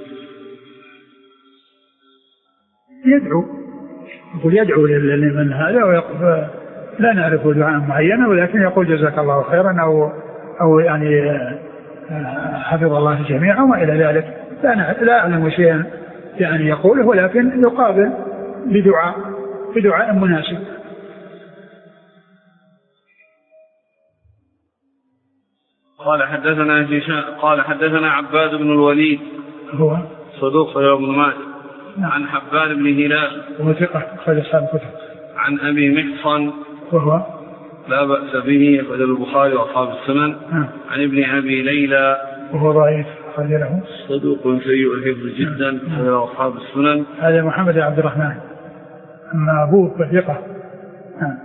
يدعو، يقول يدعو لمن هذا ويقول لا نعرف دعاء معينة، ولكن يقول جزاك الله خيرا أو أو يعني حفظ الله الجميع وما إلى ذلك. لا لا أعلم شيئا يعني يقوله، ولكن يقابل بدعاء بدعاء مناسب. قال حدثنا قال حدثنا عباد بن الوليد هو صدوق وله ابن ماجه. عن حبان بن هلال وهو ثقة أخرج أصحاب الكتب. عن أبي محصن وهو لا بأس به أخرج البخاري وأصحاب السنن. نعم. عن ابن أبي ليلى وهو ضعيف أخرج له صدوق سيء الحفظ جدا أخرج أصحاب السنن. هذا محمد بن عبد الرحمن، أما أبوه فثقة. نعم.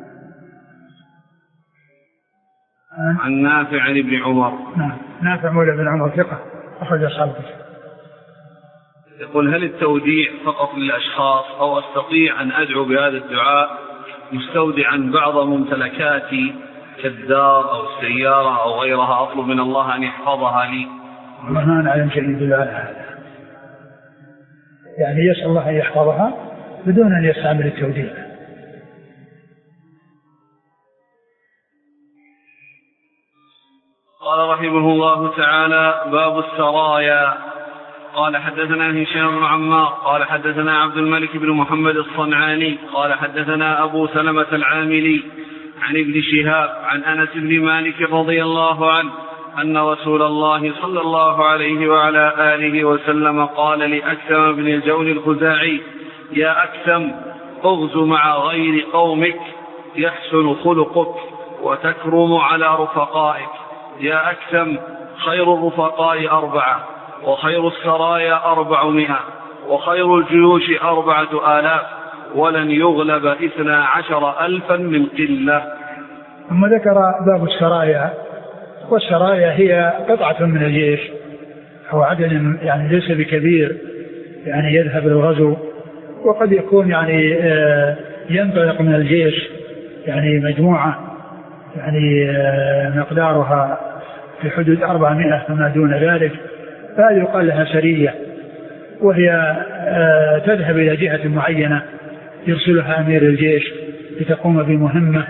عن نافع عن ابن عمر. نعم، نافع مولى بن عمر ثقة أخرج أصحاب الكتب. يقول هل التوديع فقط للأشخاص أو أستطيع أن أدعو بهذا الدعاء مستودعا بعض ممتلكاتي كالدار أو السيارة أو غيرها أطلب من الله أن يحفظها لي؟ والله ما نعلم شيء يدل على هذا، يعني يسأل الله أن يحفظها بدون أن يستعمل التوديع. قال رحمه الله تعالى باب السرايا. قال حدثنا هشام بن عمار قال حدثنا عبد الملك بن محمد الصنعاني قال حدثنا أبو سلمة العاملي عن ابن شهاب عن أنس بن مالك رضي الله عنه أن رسول الله صلى الله عليه وعلى آله وسلم قال لأكثم بن الجون الخزاعي يا أكثم اغزو مع غير قومك يحسن خلقك وتكرم على رفقائك. يا أكثم خير الرفقاء أربعة، وخير السرايا أربعمائة، وخير الجيوش أربعة آلاف، ولن يغلب اثنا عشر ألفا من قلة. ثم ذكر باب السرايا، والسرايا هي قطعة من الجيش أو عدد يعني ليس بكبير يعني يذهب للغزو، وقد يكون يعني ينطلق من الجيش يعني مجموعة يعني مقدارها في حدود أربعمائة فما دون ذلك، فهذه يقال لها سرية، وهي تذهب إلى جهة معينة يرسلها أمير الجيش لتقوم بمهمة.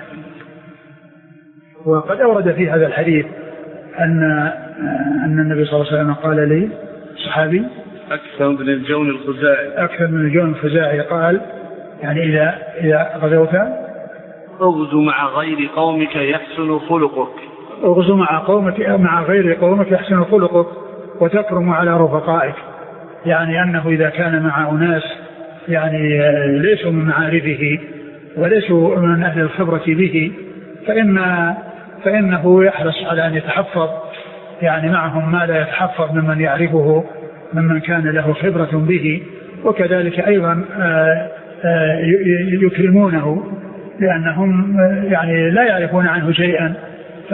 وقد أورد في هذا الحديث أن أن النبي صلى الله عليه وسلم قال لي صحابي أكثر من الجون الخزاعي أكثر من الجون الخزاعي قال يعني إذا إذا غزوت اغزو مع غير قومك يحسن خلقك اغزو مع قومك مع غير قومك يحسن خلقك وتكرم على رفقائك، يعني أنه إذا كان مع أناس يعني ليسوا من معارفه وليسوا من أهل الخبرة به فإن فإنه يحرص على أن يتحفظ يعني معهم ما لا يتحفظ ممن يعرفه ممن كان له خبرة به، وكذلك أيضا يكرمونه لأنهم يعني لا يعرفون عنه شيئا، ف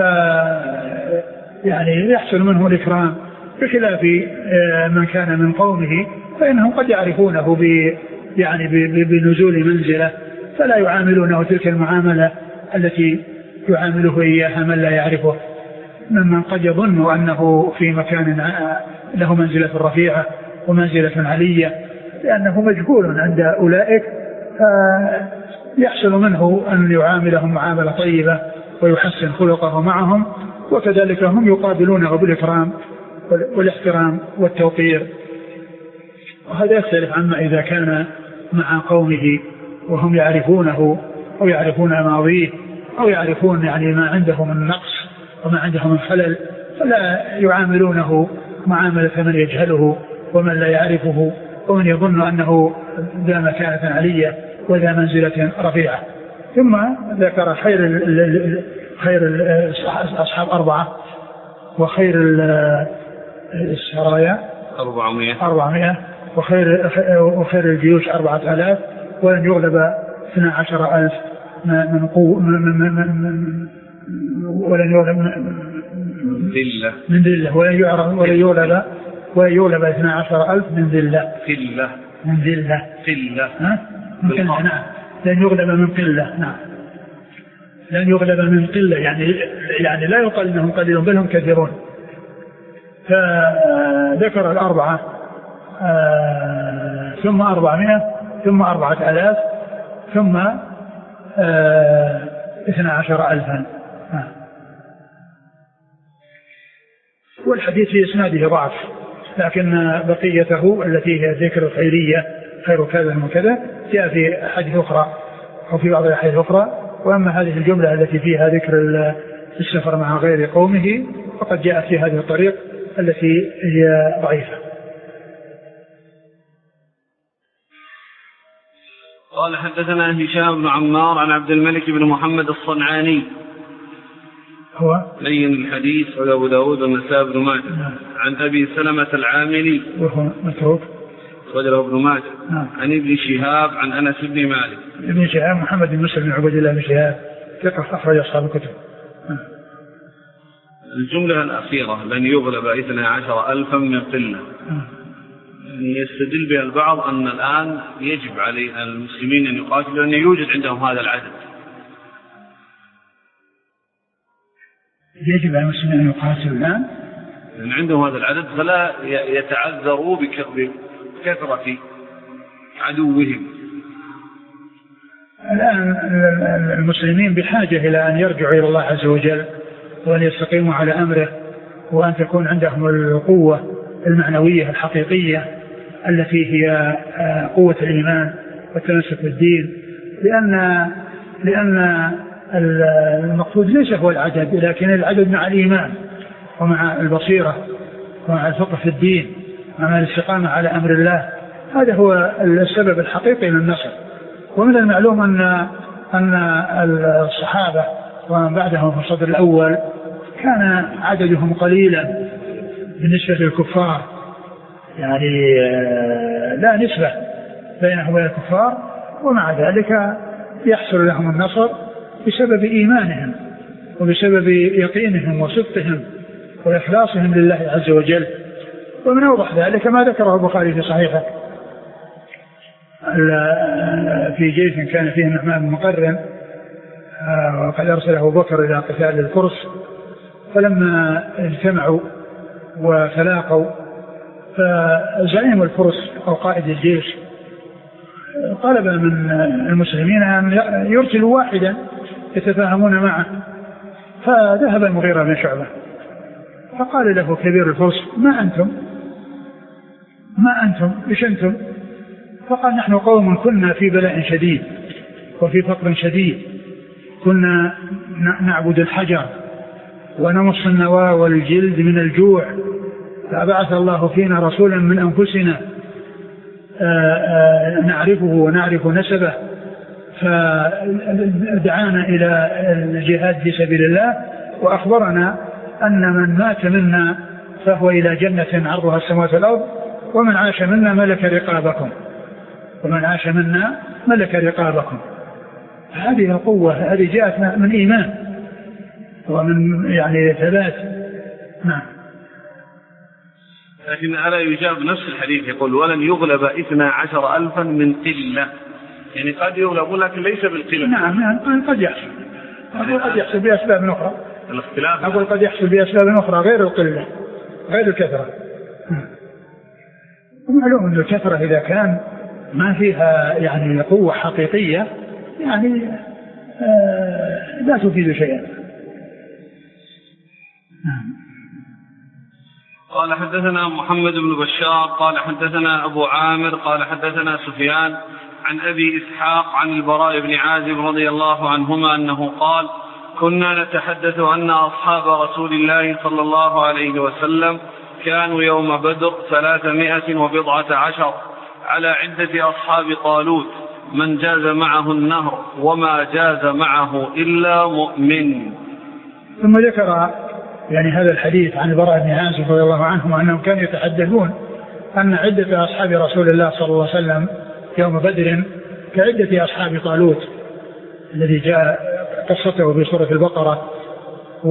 يعني يحصل منه الإكرام، بخلاف من كان من قومه فإنهم قد يعرفونه ب يعني بنزول منزله فلا يعاملونه تلك المعاملة التي يعامله إياها من لا يعرفه، ممن قد يظن أنه في مكان له منزلة رفيعة ومنزلة علية لأنه مجهول عند أولئك، فيحصل منه أن يعاملهم معاملة طيبة ويحسن خلقه معهم، وكذلك هم يقابلونه بالإكرام والاحترام والتوقير. وهذا يختلف عما إذا كان مع قومه وهم يعرفونه أو يعرفون ماضيه أو يعرفون يعني ما عنده من نقص وما عنده من خلل، فلا يعاملونه معاملة من يجهله ومن لا يعرفه ومن يظن أنه ذا مكانة علية وذا منزلة رفيعة. ثم ذكر خير خير أصحاب أربعة، وخير السرايا أربعمائة، وخير وخير الجيوش أربعة آلاف، ولن يغلب اثنا عشر ألف من قوة ولن يغلب من ذلة من ذلة ولن يعرف ولن يغلب ولن يغلب اثنا عشر ألف من ذلة ذلة من ذلة ذلة ها ممكن نعم لن يغلب من قلة نعم لن يغلب من قلة يعني يعني لا يقال انهم قليلون بل هم كثيرون. فذكر الأربعة آه ثم أربعمائة ثم أربعة آلاف ثم آه اثنا عشر ألفا آه. والحديث في إسناده ضعف، لكن بقيته التي هي ذكر الخيرية خير كذا وكذا جاء في حديث أخرى أو في بعض الأحاديث الأخرى. وأما هذه الجملة التي فيها ذكر السفر مع غير قومه فقد جاءت في هذه الطريق التي هي ضعيفة. قال حدثنا هشام بن عمار عن عبد الملك بن محمد الصنعاني هو لين الحديث وأبو داود والنسائي بن ماجه عن أبي سلمة العاملي وهو متروك وجره ابن ماجه عن ابن شهاب عن أنس بن مالك. ابن شهاب محمد بن مسلم بن عبد الله بن شهاب ثقة أخرج أصحاب الكتب. الجملة الأخيرة لن يغلب اثنا عشر ألفا من قلة يستدل بها البعض أن الآن يجب على المسلمين أن يقاتلوا لأن يوجد عندهم هذا العدد. يجب على المسلمين أن يقاتلوا الآن لأن عندهم هذا العدد فلا يتعذروا بكثرة عدوهم. الآن المسلمين بحاجة إلى أن يرجعوا إلى الله عز وجل وأن يستقيموا على أمره وأن تكون عندهم القوة المعنوية الحقيقية التي هي قوة الإيمان والتمسك بالدين، لأن لأن المقصود ليس هو العدد لكن العدد مع الإيمان ومع البصيرة ومع الفقه في الدين ومع الاستقامة على أمر الله. هذا هو السبب الحقيقي للنصر ومن المعلوم أن أن الصحابة ومن بعدهم في الصدر الأول كان عددهم قليلا بالنسبة للكفار، يعني لا نسبة بينهم وبين الكفار، ومع ذلك يحصل لهم النصر بسبب إيمانهم وبسبب يقينهم وصدقهم وإخلاصهم لله عز وجل. ومن أوضح ذلك ما ذكره البخاري في صحيحه في جيش كان فيه النعمان بن مقرن وقد أرسله أبو بكر إلى قتال الفرس، فلما اجتمعوا وتلاقوا فزعيم الفرس أو قائد الجيش طلب من المسلمين أن يرسلوا واحدا يتفاهمون معه، فذهب المغيرة بن شعبة فقال له كبير الفرس: ما أنتم ما أنتم إيش أنتم؟ فقال: نحن قوم كنا في بلاء شديد وفي فقر شديد، كنا نعبد الحجر ونمص النوى والجلد من الجوع، فبعث الله فينا رسولا من أنفسنا نعرفه ونعرف نسبه فدعانا إلى الجهاد في سبيل الله، وأخبرنا أن من مات منا فهو إلى جنة عرضها السماوات والأرض، ومن عاش منا ملك رقابكم ومن عاش منا ملك رقابكم. هذه القوة هذه جاءت من إيمان ومن يعني ثبات. نعم. لكن ألا يجاب نفس الحديث يقول: ولن يغلب اثنا عشر ألفا من قلة، يعني قد يغلب لكن ليس بالقلة. نعم نعم قد يحصل، أقول قد يحصل بأسباب أخرى، الاختلاف أقول قد يحصل بأسباب أخرى غير القلة غير الكثرة. ومعلوم أن الكثرة إذا كان ما فيها يعني قوة حقيقية يعني آه لا تفيد شيئا. قال: حدثنا محمد بن بشار قال حدثنا أبو عامر قال حدثنا سفيان عن أبي إسحاق عن البراء بن عازب رضي الله عنهما أنه قال: كنا نتحدث أن أصحاب رسول الله صلى الله عليه وسلم كانوا يوم بدر ثلاثمائة وبضعة عشر على عدة أصحاب طالوت، من جاز معه النهر وما جاز معه إلا مؤمن. ثم ذكر يعني هذا الحديث عن البراء بن عازب رضي الله عنهم أنهم كانوا يتحدثون أن عدة أصحاب رسول الله صلى الله عليه وسلم يوم بدر كعدة أصحاب طالوت الذي جاء قصته في سورة البقرة، و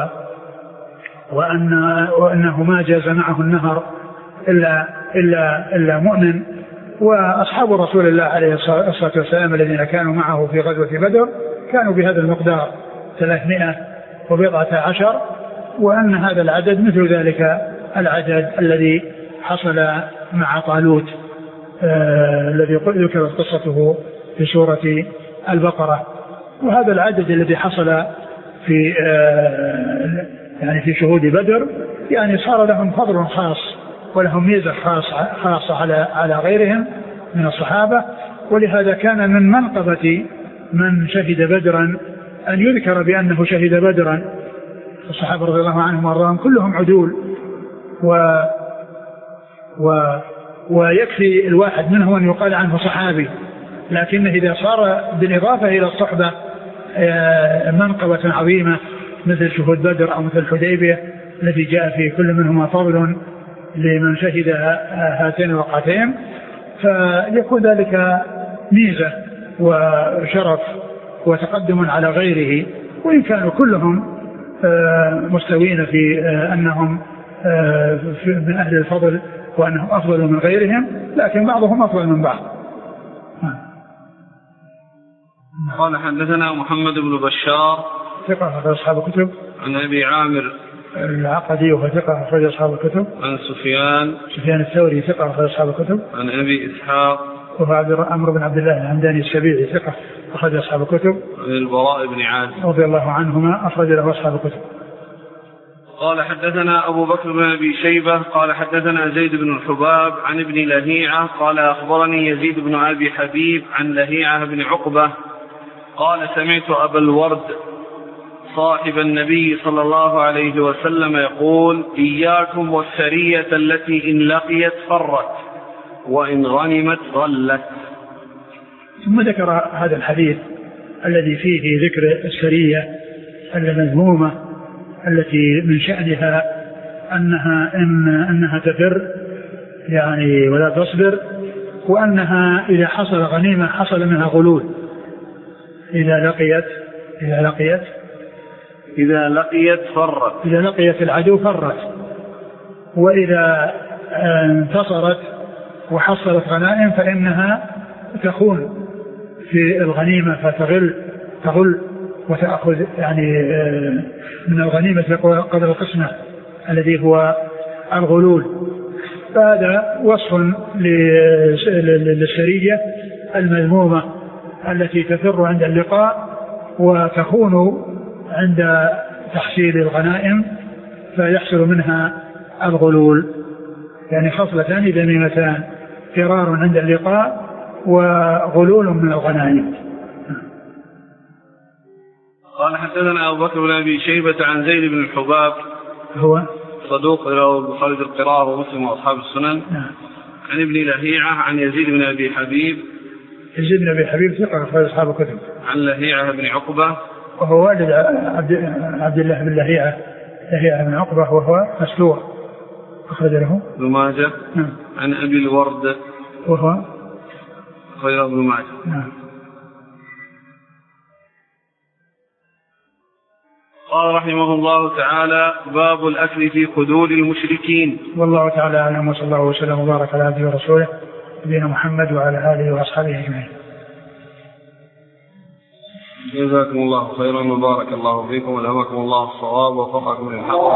وأن وأنه ما جاز معه النهر إلا إلا إلا مؤمن. وأصحاب رسول الله عليه الصلاة والسلام الذين كانوا معه في غزوة بدر كانوا بهذا المقدار ثلاثمائة وبضعة عشر، وأن هذا العدد مثل ذلك العدد الذي حصل مع طالوت آه الذي ذكرت قصته في سورة البقرة. وهذا العدد الذي حصل في آه يعني في شهود بدر يعني صار لهم فضل خاص ولهم ميزة خاصة خاصة على على غيرهم من الصحابة، ولهذا كان من منقبة من شهد بدرا أن يذكر بأنه شهد بدرا. الصحابة رضي الله عنهم وارضاهم كلهم عدول، و و ويكفي الواحد منهم أن يقال عنه صحابي، لكن إذا صار بالإضافة إلى الصحبة منقبة عظيمة مثل شهود بدر أو مثل الحديبية التي جاء في كل منهما فضل لمن شهد هاتين الوقعتين، فيكون ذلك ميزة وشرف وتقدم على غيره، وإن كانوا كلهم مستوين في أنهم من أهل الفضل وأنهم أفضل من غيرهم، لكن بعضهم أفضل من بعض. قال: حدثنا محمد بن بشار ثقة أخرج أصحاب الكتب. عن أبي عامر العقدي وهو ثقة أخرج أصحاب الكتب. عن سفيان سفيان الثوري ثقة أخرج أصحاب الكتب. عن أبي إسحاق وهو عمرو بن عبد الله الهمداني السبيعي ثقة أخرج أصحاب الكتب. عن البراء بن عازب رضي الله عنهما أخرج له أصحاب الكتب. قال: حدثنا أبو بكر بن أبي شيبة قال حدثنا زيد بن الحباب عن ابن لهيعة قال أخبرني يزيد بن أبي حبيب عن لهيعة بن عقبة قال: سمعت أبا الورد صاحب النبي صلى الله عليه وسلم يقول: إياكم والسرية التي إن لقيت فرت وإن غنمت غلت. ثم ذكر هذا الحديث الذي فيه ذكر السرية المذمومة التي من شأنها أنها إن أنها تفر يعني ولا تصبر، وأنها إذا حصل غنيمة حصل منها غلول، إذا لقيت إذا لقيت إذا لقيت فرت إذا لقيت العدو فرت، وإذا انتصرت وحصلت غنائم فإنها تخون في الغنيمة فتغل تغل وتأخذ يعني من الغنيمة قدر القسمة الذي هو الغلول. فهذا وصف للسرية المذمومة التي تفر عند اللقاء وتخون عند تحصيل الغنائم فيحصل منها الغلول، يعني خصلتان ذميمتان، فرار عند اللقاء وغلول من الغنائم. قال حدثنا أبو بكر بن أبي شيبة عن زيد بن الحباب هو صدوق له البخاري القراءة ومسلم وأصحاب السنن. نعم. عن ابن لهيعة عن يزيد بن أبي حبيب يزيد بن أبي حبيب ثقة أخرج أصحاب الكتب. عن لهيعة بن عقبة وهو والد عبد الله بن لهيعة لهيعة بن عقبة وهو مسلوع أخرج له ابن ماجه. نعم. عن أبي الورد وهو أخرج ابن ماجه. نعم. قال رحمه الله تعالى: باب الأكل في خدود المشركين. والله تعالى أعلم، وصلى الله وسلم وبارك على عبده ورسوله نبينا محمد وعلى آله وأصحابه أجمعين. جزاكم الله خيرا وبارك الله فيكم والهمكم الله الصواب ووفقكم للحق.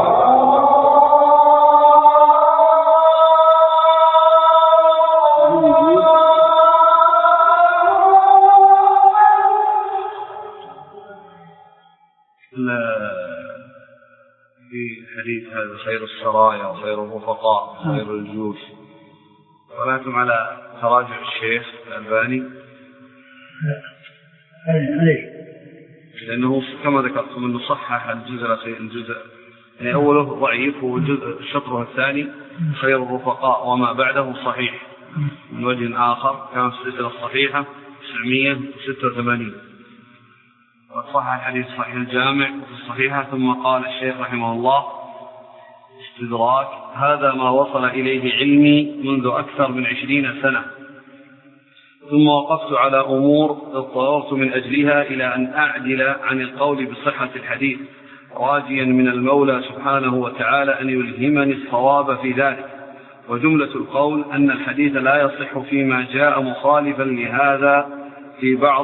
في حديث هذا خير السرايا وخير الرفقاء وخير الجيوش، ولكم على تراجع الشيخ الألباني؟ لا أي لأنه كما ذكرتم أنه صحح الجزء الأخير الجزء يعني أوله ضعيف والشطر الثاني خير الرفقاء وما بعده صحيح من وجه آخر، كان في السلسلة الصحيحة تسعمائة وستة وثمانين، وصحح الحديث صحيح الجامع في الصحيحة. ثم قال الشيخ رحمه الله استدراك: هذا ما وصل إليه علمي منذ أكثر من عشرين سنة، ثم وقفت على أمور اضطررت من أجلها إلى أن أعدل عن القول بصحة الحديث، راجيا من المولى سبحانه وتعالى أن يلهمني الصواب في ذلك. وجملة القول أن الحديث لا يصح فيما جاء مخالفا لهذا في بعض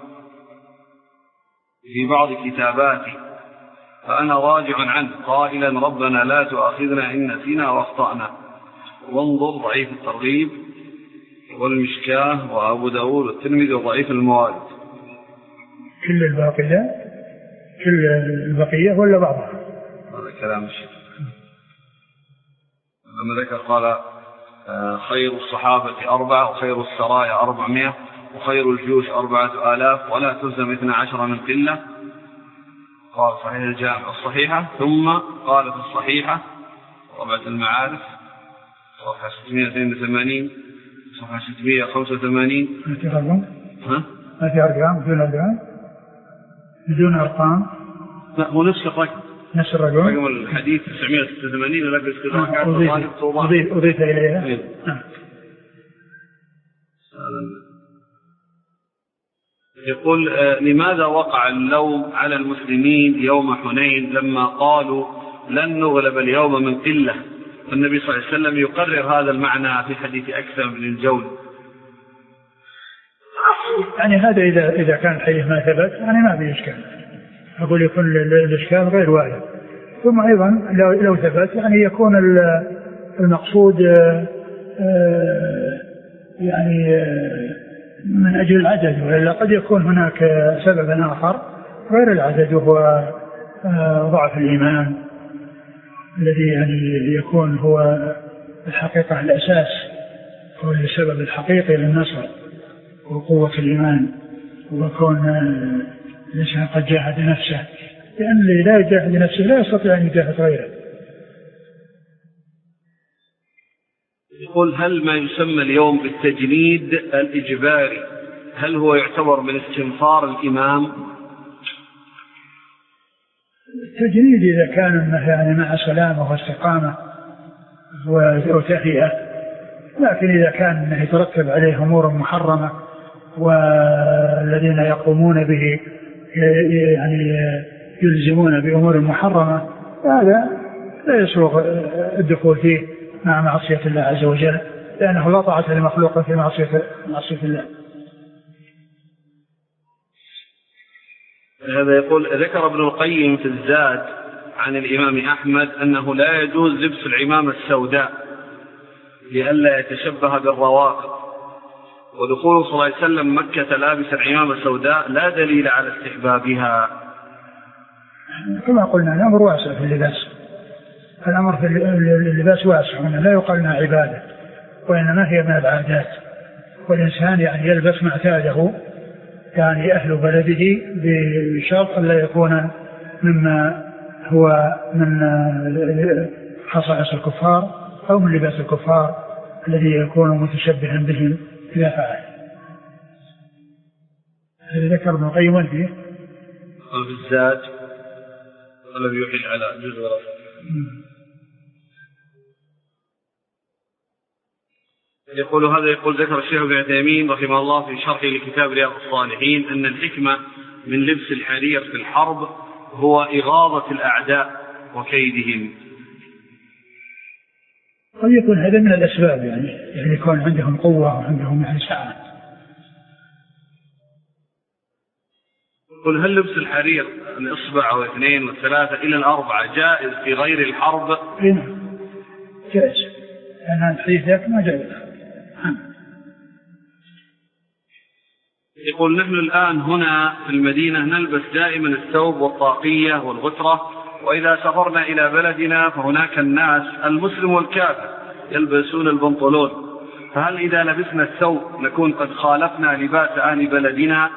في بعض كتاباتي، فأنا راجع عنه قائلا: ربنا لا تؤاخذنا إن نسينا وأخطأنا. وانظر ضعيف الترغيب والمشكاه وأبو داود والترمذي وضعيف الموارد. كل الباقية كل البقية ولا بعضها؟ هذا كلام الشيخ. لما ذكر قال: خير الصحابة أربعة وخير السرايا أربعمائة وخير الجيوش أربعة آلاف ولا تلزم اثنا عشر من قلة. قال صحيح الجامع الصحيحة. ثم قال في الصحيحة طبعة المعارف صفحة ستمائة واثنين وثمانين صفحة ستمائة وخمسة وثمانين. ما في رقم؟ ها؟ ما في أرقام؟ بدون أرقام؟ بدون أرقام؟ لا، هو نفس الرقم. نفس الرقم؟ رقم الحديث تسعمائة وستة وثمانين ولكن استدراكات أضيف أضيف إليها. إيه. آه. يقول: لماذا وقع اللوم على المسلمين يوم حنين لما قالوا لن نغلب اليوم من قلة؟ النبي صلى الله عليه وسلم يقرر هذا المعنى في حديث أكثر من الجول. يعني هذا إذا إذا كان الحديث ما ثبت يعني ما في إشكال، أقول يكون الإشكال غير وارد. ثم أيضا لو لو ثبت يعني يكون المقصود يعني من أجل العدد، وإلا قد يكون هناك سبب آخر غير العدد، وهو ضعف الإيمان الذي يعني يكون هو الحقيقة الأساس، هو السبب الحقيقي للنصر وقوة الإيمان، وكون الإنسان قد جاهد نفسه، لأن اللي لا يجاهد نفسه لا يستطيع أن يجاهد غيره. يقول: هل ما يسمى اليوم بالتجنيد الإجباري هل هو يعتبر من استنفار الإمام؟ التجريد إذا كان يعني مع سلامة واستقامة وتهيئة، لكن إذا كان يترتب عليه أمور محرمة والذين يقومون به يعني يلزمون بأمور محرمة، هذا لا يسوغ الدخول فيه مع معصية الله عز وجل، لأنه لا طاعة لمخلوق في معصية معصية الله. هذا يقول: ذكر ابن القيم في الزاد عن الإمام أحمد أنه لا يجوز لبس العمامة السوداء لئلا يتشبه بالروافض، ودخول صلى الله عليه وسلم مكة لابس العمامة السوداء لا دليل على استحبابها. كما قلنا الأمر واسع في اللباس، الأمر في اللباس واسع، لا يقال انها عبادة وإنما هي من العادات، والإنسان يعني يلبس ما اعتاده يعني أهل بلده بشرط أن لا يكون مما هو من خصائص الكفار أو من لباس الكفار الذي يكون متشبها بهم إذا فعل. هذا ذكر ابن القيم فيه بالذات الذي يحيل على جزء رأسه. يقول هذا يقول ذكر الشيخ ابن عثيمين رحمه الله في شرحه لكتاب رياض الصالحين أن الحكمة من لبس الحرير في الحرب هو إغاظة الأعداء وكيدهم. قد يكون هذا من الأسباب، يعني يعني يكون عندهم قوة وعندهم يعني سعة. قل هل لبس الحرير الإصبع واثنين والثلاثة إلى الأربعة جائز في غير الحرب؟ نعم جائز، لأن الحديث ذاك ما جائز. يقول: نحن الآن هنا في المدينة نلبس دائما الثوب والطاقية والغترة، وإذا سافرنا إلى بلدنا فهناك الناس المسلم والكافر يلبسون البنطلون، فهل إذا لبسنا الثوب نكون قد خالفنا لباس أهل بلدنا؟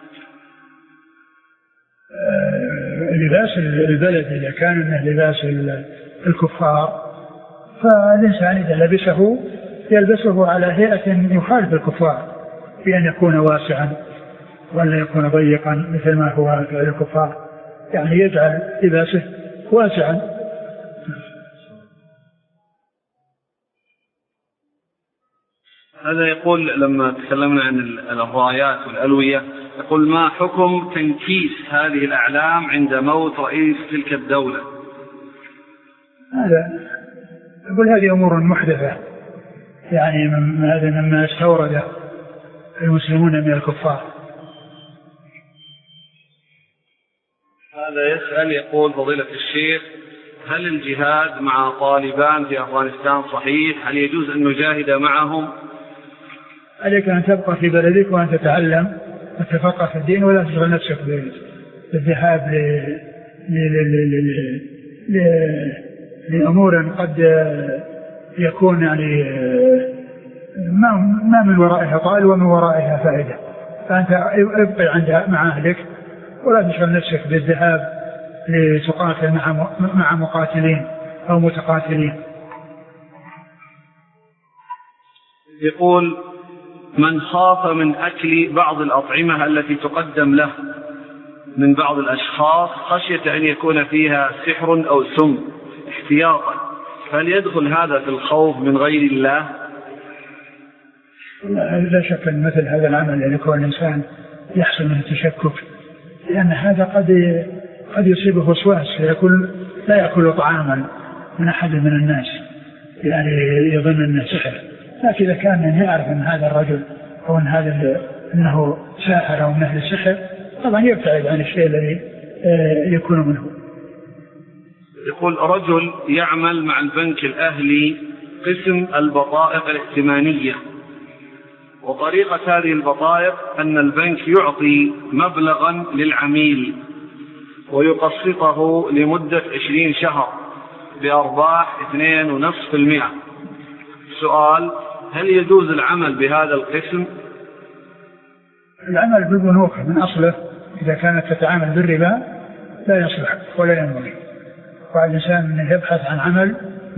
لباس البلد إذا كان منه لباس الكفار فالإنسان إذا لبسه يلبسه على هيئة يخالف الكفار، بأن يكون واسعا ولا يكون ضيقا مثل ما هو فعل الكفار، يعني يجعل لباسه واسعا. هذا يقول لما تكلمنا عن الرايات والألوية، يقول: ما حكم تنكيس هذه الأعلام عند موت رئيس تلك الدولة؟ هذا يقول هذه أمور محدثة، يعني هذا مما استورد المسلمون من الكفار. هذا يسأل يقول: فضيلة الشيخ، هل الجهاد مع طالبان في أفغانستان صحيح؟ هل يجوز أن نجاهد معهم؟ عليك أن تبقى في بلدك وأن تتعلم وتتفقه في الدين، ولا تشغل نفسك بالذهاب لأمور قد يكون يعني ما من ورائها طائل ومن ورائها فائدة. فأنت ابقي عند مع أهلك ولا تشغل نفسك بالذهاب لتقاتل مع مع مقاتلين أو متقاتلين. يقول: من خاف من أكل بعض الأطعمة التي تقدم له من بعض الأشخاص خشية أن يكون فيها سحر أو سم احتياطا، هل يدخل هذا في الخوف من غير الله؟ لا شك أن مثل هذا العمل أن يكون الإنسان يحصل من التشكك، لأن هذا قد قد يصيبه وسواس فيكون لا يأكل طعاما من أحد من الناس، يعني يظن أنه سحر. لكن إذا كان يعرف أن هذا الرجل أو أن هذا أنه ساحر أو من أهل السحر طبعا يبتعد عن الشيء الذي يكون منه. يقول: رجل يعمل مع البنك الأهلي قسم البطائق الائتمانية، وطريقة هذه البطائق أن البنك يعطي مبلغا للعميل ويقسطه لمدة عشرين شهر بأرباح اثنين ونصف المئة. سؤال: هل يجوز العمل بهذا القسم؟ العمل بالبنوك من أصله إذا كانت تتعامل بالربا لا يصلح ولا ينبغي، وعلى الإنسان أن يبحث عن عمل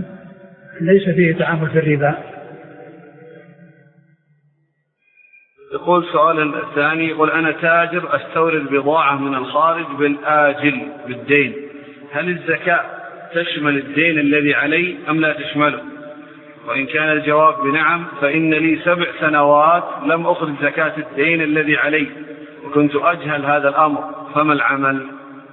ليس فيه تعامل بالربا. يقول سؤال الثاني، يقول أنا تاجر أستورد بضاعة من الخارج بالآجل بالدين، هل الزكاة تشمل الدين الذي علي أم لا تشمله؟ وإن كان الجواب بنعم فإن لي سبع سنوات لم أخرج زكاة الدين الذي علي وكنت أجهل هذا الأمر، فما العمل؟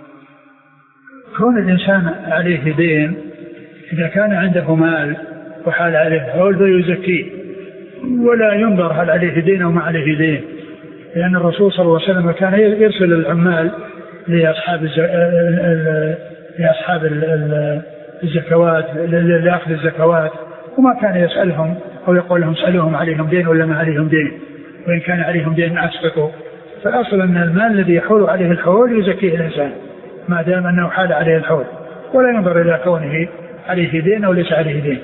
كون الإنسان عليه دين إذا كان عنده مال وحال عليه حول فيزكيه، ولا ينظر هل عليه دين أو ما عليه دين، لأن الرسول صلى الله عليه وسلم كان يرسل العمال لأصحاب لأصحاب الزكوات لأخذ الزكوات، وما كان يسألهم أو يقول لهم اسألوهم عليهم دين ولا ما عليهم دين، وإن كان عليهم دين أسقطوا. فالأصل أن المال الذي يحول عليه الحول يزكيه الإنسان ما دام أنه حال عليه الحول، ولا ينظر إلى كونه عليه دين أو ليس عليه دين.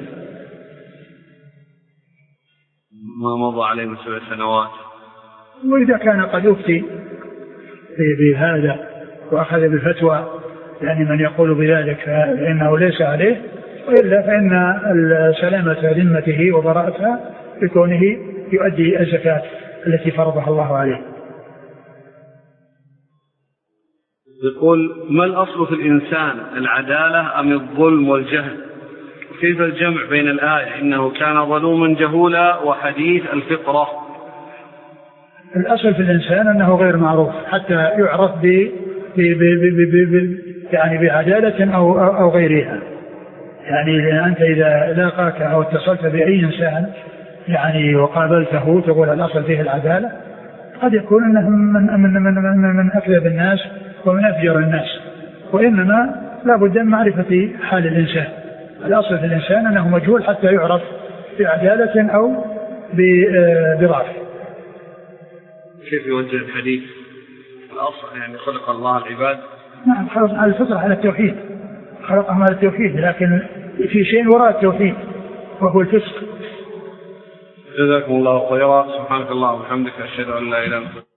ما مضى عليه من سبع سنوات. وإذا كان قد أفتي بهذا وأخذ بالفتوى يعني من يقول بذلك فإنه ليس عليه، وإلا فإن سلامة ذمته وبراءتها بكونه يؤدي الزكاة التي فرضها الله عليه. يقول ما الأصل في الإنسان، العدالة أم الظلم والجهل؟ كيف الجمع بين الآية إنه كان ظلوما جهولا وحديث الفطرة؟ الأصل في الإنسان أنه غير معروف حتى يعرف ب ب ب ب يعني بعدالة أو أو غيرها. يعني أنت إذا لاقاك أو اتصلت بأي إنسان يعني وقابلته تقول الأصل فيه العدالة، قد يكون أنه من من من من, من أكذب الناس ومن أفجر الناس، وإنما لا بد من معرفة حال الإنسان. الأصل في الإنسان أنه مجهول حتى يعرف بعدالة أو بضعف. كيف يوجه الحديث؟ الأصل يعني خلق الله العباد. نعم، خلق على الفطرة على التوحيد، خلقهم على التوحيد، لكن في شيء وراء التوحيد وهو الفسق. جزاكم الله خيرا. سبحانك اللهم وبحمدك أشهد أن لا إله إلا أنت.